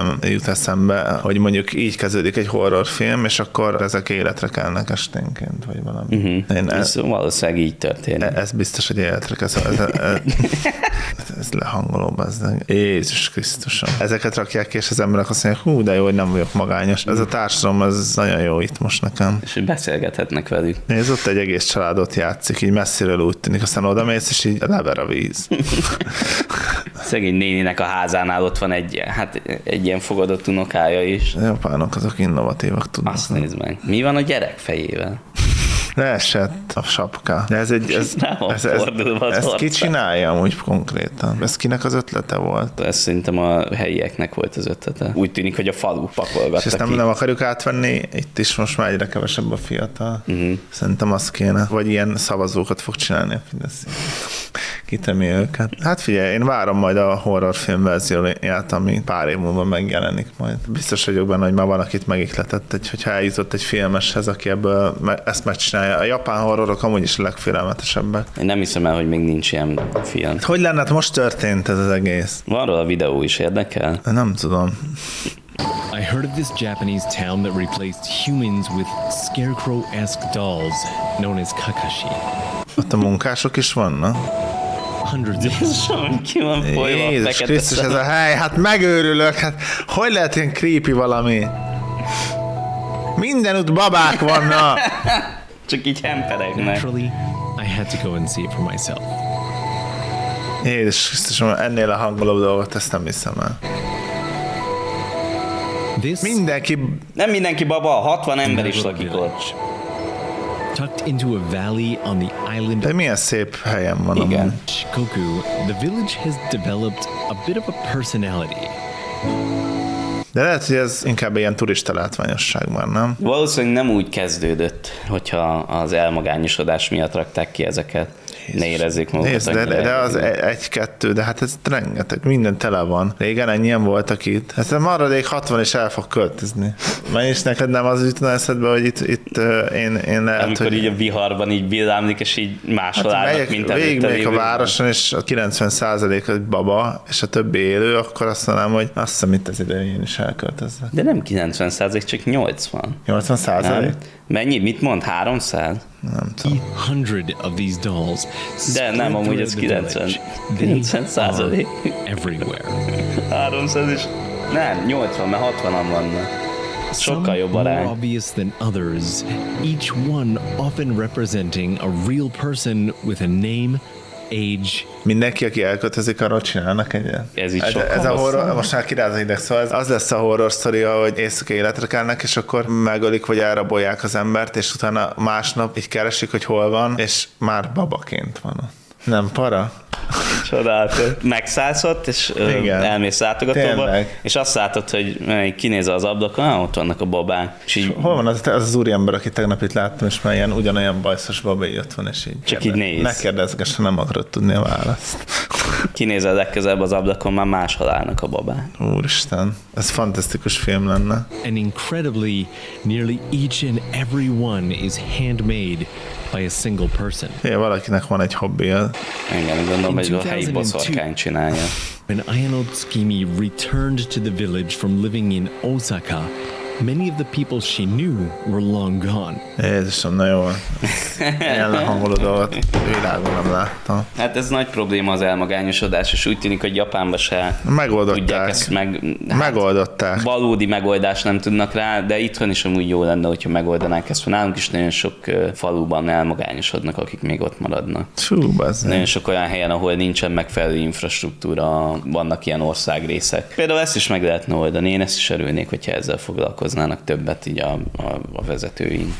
jut eszembe, hogy mondjuk így kezdődik egy horrorfilm, és akkor ezek életre kelnek esténként, vagy valami. Ez valószínűleg így történik. Ez biztos, hogy életre kell. Ez lehangoló, bezzeg. Jézus Krisztusom. Ezeket rakják ki, és az emberek azt mondják, hú, de jó, hogy nem vagyok magányos. Ez a társadalom, ez nagyon jó itt most nekem. És hogy beszélgethetnek velük. Nézd, ott egy egész családot játszik, így messziről úgy tűnik, aztán odamész, és így lever a víz. Szegény néninek a házánál ott van egy ilyen fogadott unokája is. A japánok azok innovatívak tudnak. Azt nézd meg. Mi van a gyerek fejével? Leesett a sapka. De ezt ki csinálja amúgy konkrétan? Ez kinek az ötlete volt? Ez szerintem a helyieknek volt az ötlete. Úgy tűnik, hogy a falu pakolgatta. És ezt nem akarjuk átvenni, itt is most már egyre kevesebb a fiatal. Szerintem az kéne. Vagy ilyen szavazókat fog csinálni a Fidesz. Kitemi őket. Hát figyelj, én várom majd a horrorfilm verzióját, ami pár év múlva megjelenik majd. Biztos vagyok benne, hogy már valakit megihletett, hogyha eljutott egy filmeshez, aki ebből ezt megcsinálja. A japán horrorok amúgy is a legfélelmetesebbek. Én nem hiszem el, hogy még nincs ilyen film. Hogy lenne, hát most történt ez az egész? Van róla a videó is, érdekel? Nem tudom. I heard of this Japanese town that replaced humans with scarecrow-esque dolls known as Kakashi. Ott a munkások is vannak? Ki van folyva a fekete Krisztus, ez a hely, hát megőrülök, hát hogy lehet ilyen creepy valami? Mindenütt babák vannak! Csak így hemperegnek. Naturally, I had to go and see it for myself. Jézus Krisztusom, ennél a hangolóbb dolgot ezt nem hiszem el. Nem mindenki baba, 60 ember is lakik ott. Tucked into a valley on the island. De milyen szép helyen van. Igen. Shikoku, the village has developed a bit of a personality. De lehet, hogy ez inkább ilyen turista látványosság van, nem? Valószínűleg nem úgy kezdődött, hogyha az elmagányosodás miatt rakták ki ezeket. Ne érezzék magukat. Nézd, de az egy-kettő, de hát ez rengeteg, minden tele van. Régen ennyien voltak itt. Ez a maradék 60 is el fog költözni. Mert is neked nem az jutna eszedbe, hogy itt én lehet, amikor hogy... így a viharban így villámlik, és így máshol állnak, mint előtte. Végigmegyek a városon, és a 90% egy baba, és a többi élő, akkor azt mondanám, hogy azt hiszem, itt az idején én is elköltözzek. De nem 90%, csak 80. 80%? Mennyi? Mit mond? 300? Nem tudom. 100 of these dolls. De nem, amúgy ez 90%. Everywhere. 300 is. Nem, 80, mert 60-an vannak. Sokkal jobb arány. More obvious than others, each one often representing a real person with a name, age. Mindenki, aki elköltözik, arról csinálnak egyet. Ez így sokkal ez a horror, most már kiráz az ideg, szóval az lesz a horror sztori, hogy éjszaka életre kelnek, és akkor megölik, vagy elrabolják az embert, és utána másnap így keresik, hogy hol van, és már babaként van. Nem para? Csodálatos. Megszállsz ott, és elmész látogatóba, és azt látod, hogy kinézel az ablakon, ott vannak a babák. És így... Hol van az úriember, aki tegnap itt láttam, és már ilyen ugyanolyan bajszos babai ott van, és így csak így néz. Ne kérdezgess, ha nem akarod tudni a választ. Kinézel legközelebb az ablakon, már máshol állnak a babák. Úristen, ez fantasztikus film lenne. And incredibly, nearly each and every one is handmade by a single person. Valakinek van egy hobbija. Igen, gondolom, hogy a helyi boszorkány csinálja. When Ayano Tsukimi returned to the village from living in Osaka, many of the people she knew were long gone. Jézusom, na jó. Ilyen lehangoló dolgot világon nem láttam. Hát ez nagy probléma az elmagányosodás, és úgy tűnik, hogy Japánban se tudják ezt megoldották. Valódi megoldást nem tudnak rá, de itthon is amúgy jó lenne, hogyha megoldanák ezt. Nálunk is nagyon sok faluban elmagányosodnak, akik még ott maradnak. Nagyon sok olyan helyen, ahol nincsen megfelelő infrastruktúra, vannak ilyen országrészek. Például ezt is meg lehetne oldani, én ezt is örülnék, hogyha ezzel foglalkoznának többet így a vezetőink.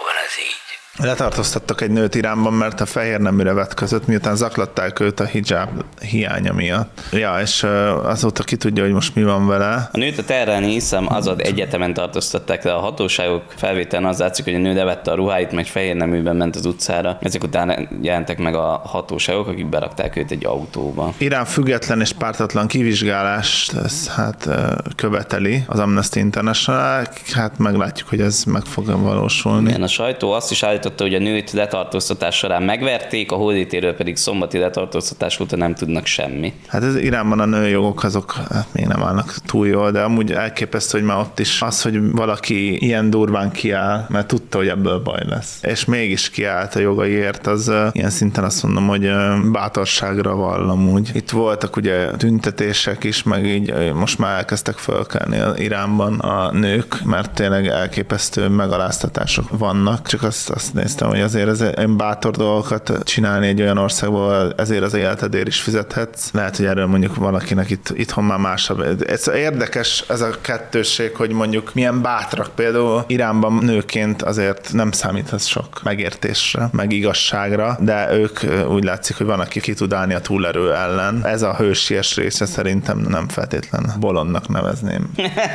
Letartóztattak egy nőt Iránban, mert a fehér neműre vetközött, miután zaklatták őt a hijab hiánya miatt. Ja, és azóta ki tudja, hogy most mi van vele. A nőt a Teheráni Iszlám Azad egyetemen tartóztatták le. A hatóságok felvételen az látszik, hogy a nő levette a ruháit, majd fehér neműben ment az utcára. Ezek után jelentek meg a hatóságok, akik berakták őt egy autóba. Irán független és pártatlan kivizsgálást követeli az Amnesty International. Hát meglátjuk, hogy ez meg fog valósulni. Igen, a sajtó azt is állítja, beállította, hogy a nőt letartóztatás során megverték, a hódítéről pedig szombati letartóztatás óta nem tudnak semmi. Hát ez Iránban a nőjogok azok még nem állnak túl jól, de amúgy elképesztő, hogy már ott is az, hogy valaki ilyen durván kiáll, mert tudta, hogy ebből baj lesz. És mégis kiállt a jogaiért, az ilyen szinten azt mondom, hogy bátorságra vall amúgy. Itt voltak ugye tüntetések is, meg így most már elkezdtek fölkelni Iránban a nők, mert tényleg elképesztő megaláztatások vannak. Csak azt néztem, hogy azért ez bátor dolgokat csinálni egy olyan országból, ezért az életedért is fizethetsz. Lehet, hogy erről mondjuk valakinek itthon már másabb. Ez érdekes ez a kettősség, hogy mondjuk milyen bátrak. Például Iránban nőként azért nem számíthatsz sok megértésre, meg igazságra, de ők úgy látszik, hogy van, aki ki tud állni a túlerő ellen. Ez a hősies része szerintem nem feltétlen bolondnak nevezném.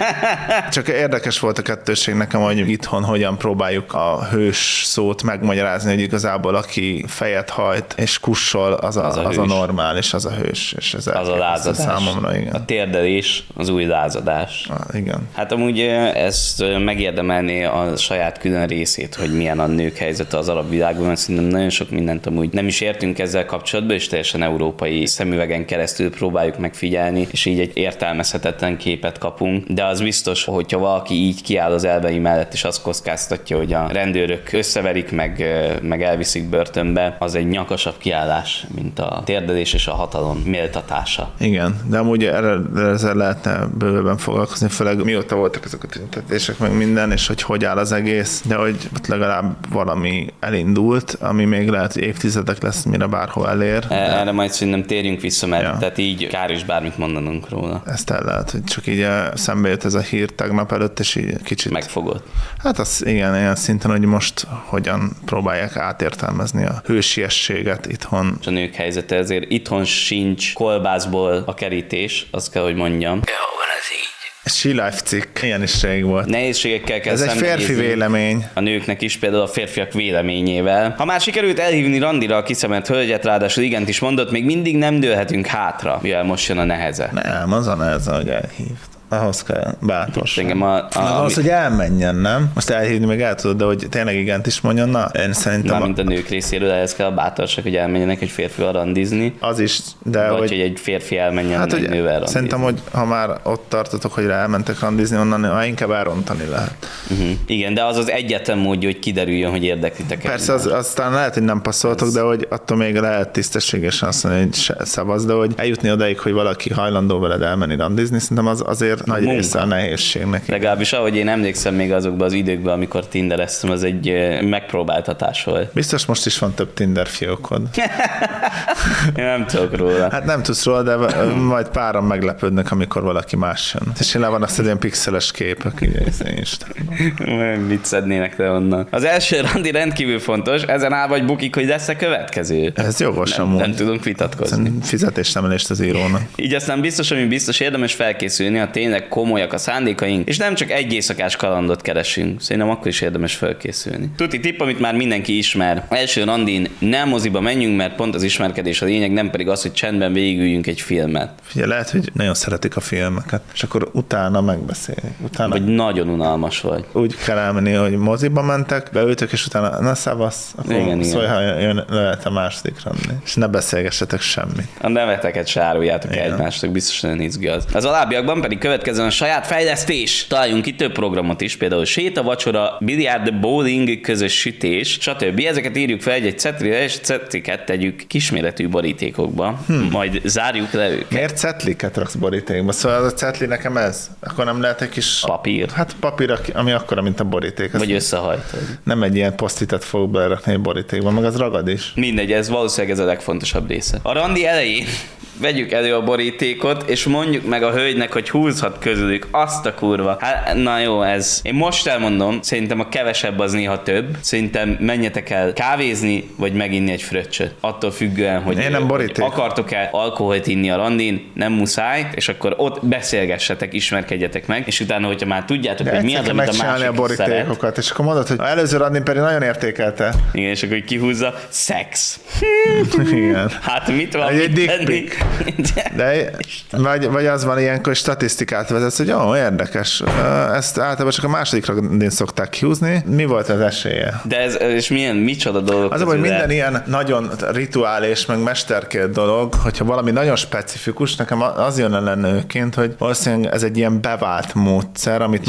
Csak érdekes volt a kettősség nekem, hogy itthon hogyan próbáljuk a hős szót megmagyarázni, hogy igazából aki fejet hajt és kussol, az a normális, az a hős. És ez az a lázadás. Számomra, igen. A térdelés az új lázadás. Igen. Hát amúgy ezt megérdemelné a saját külön részét, hogy milyen a nők helyzete az arab világban, mert szerintem nagyon sok mindent amúgy nem is értünk ezzel kapcsolatban, és teljesen európai szemüvegen keresztül próbáljuk megfigyelni, és így egy értelmezhetetlen képet kapunk. De az biztos, hogyha valaki így kiáll az elvei mellett, és azt kockáztatja, hogy a rendőrök összeverik, meg elviszik börtönbe, az egy nyakasabb kiállás, mint a térdelés és a hatalom méltatása. Igen, de amúgy ezzel lehetne bővebben foglalkozni, főleg mióta voltak ezek a tüntetések, meg minden, és hogy áll az egész, de hogy ott legalább valami elindult, ami még lehet, hogy évtizedek lesz, mire bárhol elér. Erre majd szerintem térjünk vissza, mert tehát így kár is bármit mondanunk róla. Ezt el lehet, hogy csak így szembe jött ez a hír tegnap előtt, és így kicsit... Megfogott. Hát az igen, ilyen szinten, hogy most hogyan próbálják átértelmezni a hősiességet itthon. És a nők helyzete ezért itthon sincs kolbászból a kerítés, azt kell, hogy mondjam. Jó, van ez így. She Life cikk, ilyen is rég volt. Nehézségekkel kell ez egy férfi vélemény. A nőknek is, például a férfiak véleményével. Ha már sikerült elhívni randira a kiszemelt hölgyet, ráadásul igent is mondott, még mindig nem dőlhetünk hátra, mivel most jön a neheze. Nem, az a neheze, hogy elhívt. Ahhoz kell bátorság. Engem az, hogy elmenjen, nem? Most elhívni még el tudod, de hogy tényleg igent is mondjon, na, én szerintem... Mint a nők részéről ehhez kell a bátorság, hogy elmenjenek egy férfival randizni. Az is, de vagy hogy egy férfi elmenjen egy nővel randizni. Szerintem, hogy ha már ott tartotok, hogy elmentek randizni, onnan inkább elrontani lehet. Igen, de az egyetlen módja, hogy kiderüljön, hogy érdeklitek. Persze, aztán lehet, hogy nem passzoltok, de hogy attól még lehet tisztességesen azt mondani, hogy szavaz, de hogy eljutni odaig, hogy valaki hajlandó veled elmenni randizni, szerintem az azért nagy része a nehézségnek. Legalábbis ahogy én emlékszem még azokban az időkben, amikor tindereztem, az egy megpróbáltatás volt. Biztos most is van több Tinder fiókod. Én nem tudok róla. Hát nem tudsz róla, de majd páran meglepődnek, amikor valaki más jön. És én le van azt, hogy ilyen pixeles képek, mit szednének te onnan? Az első randi rendkívül fontos, ezen áll vagy bukik, hogy lesz a következő. Ez jogos amúgy. Nem tudunk vitatkozni. Fizetésemelést az írónak. Így aztán biztos, ami biztos érdemes felkészülni, ha tényleg komolyak a szándékaink, és nem csak egy éjszakás kalandot keresünk. Szerintem akkor is érdemes felkészülni. Tuti tipp, amit már mindenki ismer. Első randin nem moziba menjünk, mert pont az ismerkedés a lényeg, nem pedig az, hogy csendben végigüljünk egy filmet. Figyelj, lehet, hogy nagyon szeretik a filmeket, és akkor utána megbeszélik. Vagy nagyon unalmas vagy. Úgy kell elmenni, hogy moziba mentek, beültök, és utána na szavasz, akkor szólj, ha jön lehet a második randi. És ne beszélgessetek semmit. A neveteket se áruljátok egymástok, biztos nagyon izgi az. Az alábbiakban pedig következően a saját fejlesztés. Találjunk ki több programot is, például séta, vacsora, biliárd, bowling, közös sütés, stb. Ezeket írjuk fel egy cetlire, és cetliket tegyük kisméretű borítékokba. Majd zárjuk le őket. Miért cetliket raksz borítékba? Szóval az a cetli nekem ez. Akkor nem lehet egy kis... Papír. Hát papír, ami akkora, mint a boríték. Vagy összehajtod. Nem egy ilyen posztitet fog belerakni egy borítékba, meg az ragad is. Mindegy, ez valószínűleg ez a legfontosabb része. A randi elején vegyük elő a borítékot, és mondjuk meg a hölgynek, hogy húzhat közülük azt a kurva. Hát, na jó, ez. Én most elmondom, szerintem a kevesebb az néha több. Szerintem menjetek el kávézni, vagy meginni egy fröccsöt. Attól függően, hogy akartok-e alkoholt inni a randin, nem muszáj, és akkor ott beszélgessetek, ismerkedjetek meg, és utána, hogyha már tudjátok, hogy mi az, amit a másik szeret. És akkor mondod, hogy az előző randin pedig nagyon értékelte. Igen, és akkor kihúzza, szex. Igen. Hát mit van mit tenni? De vagy az van ilyenkor, hogy statisztikát vezetsz, hogy érdekes. Ezt általában csak a második randin szokták kihúzni. Mi volt az esélye? De ez, és micsoda dolog? Az, hogy minden ilyen nagyon rituális, meg mesterkélt dolog, hogyha valami nagyon specifikus, nekem az jön ellenőként, hogy valószínűleg ez egy ilyen bevált módszer, amit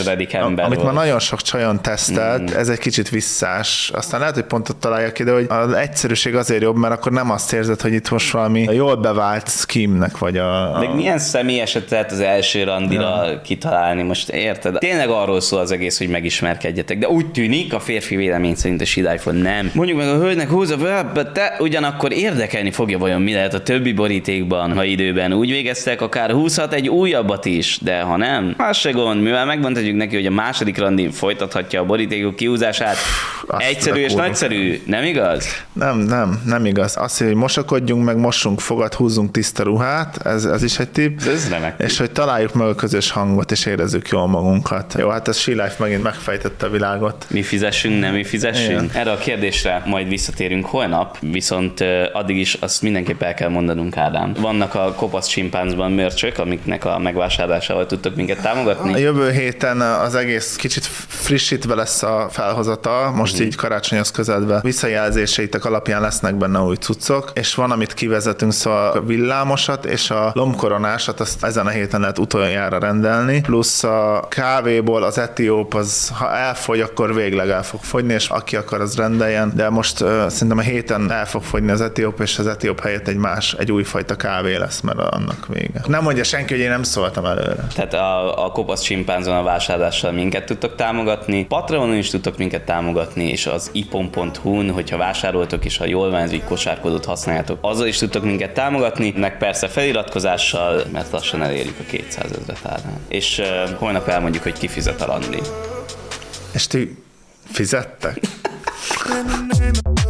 már nagyon sok csajon tesztelt, ez egy kicsit visszás. Aztán lehet, hogy pontot találja ki, de hogy az egyszerűség azért jobb, mert akkor nem azt érzed, hogy itt most valami jól bevált scheme-nek vagy De milyen személyeset lehet az első randira kitalálni, most érted? Tényleg arról szól az egész, hogy megismerkedjetek, de úgy tűnik, a férfi vélemény szerint a sidályfon nem. Mondjuk meg a hölgynek húzza fel, te ugyanakkor érdekelni fogja vajon mi lehet a többi borítékban, ha időben úgy végeztek, akár húzhat egy újabbat is, de ha nem, az se gond, mivel megmondhatjuk neki, hogy a második randin folytathatja a borítékok kihúzását. Egyszerű és nagyszerű, nem igaz? Nem igaz. Azt, hogy mosakodjunk, meg mossunk fogat, húzzunk tiszta ruhát, ez is egy tipp. Ez remek. És hogy találjuk meg a közös hangot, és érezzük jól magunkat. Jó, hát ez She Life megint megfejtette a világot. Mi fizessünk, nem mi fizessünk? Igen. Erre a kérdésre majd visszatérünk holnap, viszont addig is azt mindenképp el kell mondanunk, Ádám. Vannak a Kopasz Csimpánzban mörcsök, amiknek a megvásárlásával tudtok minket támogatni. A jövő héten az egész kicsit frissítve lesz a felhozata, most így karácsonyhoz közeledve visszajelzéseitek alapján lesznek benne új cuccok, és van, amit kivezetünk, szóval a villámosat és a lombkoronásat, azt ezen a héten lehet utoljára rendelni, plusz a kávéból az etióp, az ha elfogy, akkor végleg el fog fogyni, és aki akar, az rendeljen, de most szerintem a héten el fog fogyni az etióp, és az etióp helyett egy újfajta kávé lesz, mert annak vége. Nem mondja senki, hogy én nem szóltam előre. Tehát a Kopasz Csimpánzon a vásárlással minket tudtok támogatni, Patreonon is tudtok minket támogatni, és az ipon.hu-n, hogyha vásároltok, és ha jól van, ez így kosárkódot használjátok, azzal is tudtok minket támogatni, meg persze feliratkozással, mert lassan elérjük a 200 000 Ádám. És holnap elmondjuk, hogy ki fizet a randi. És ti fizettek?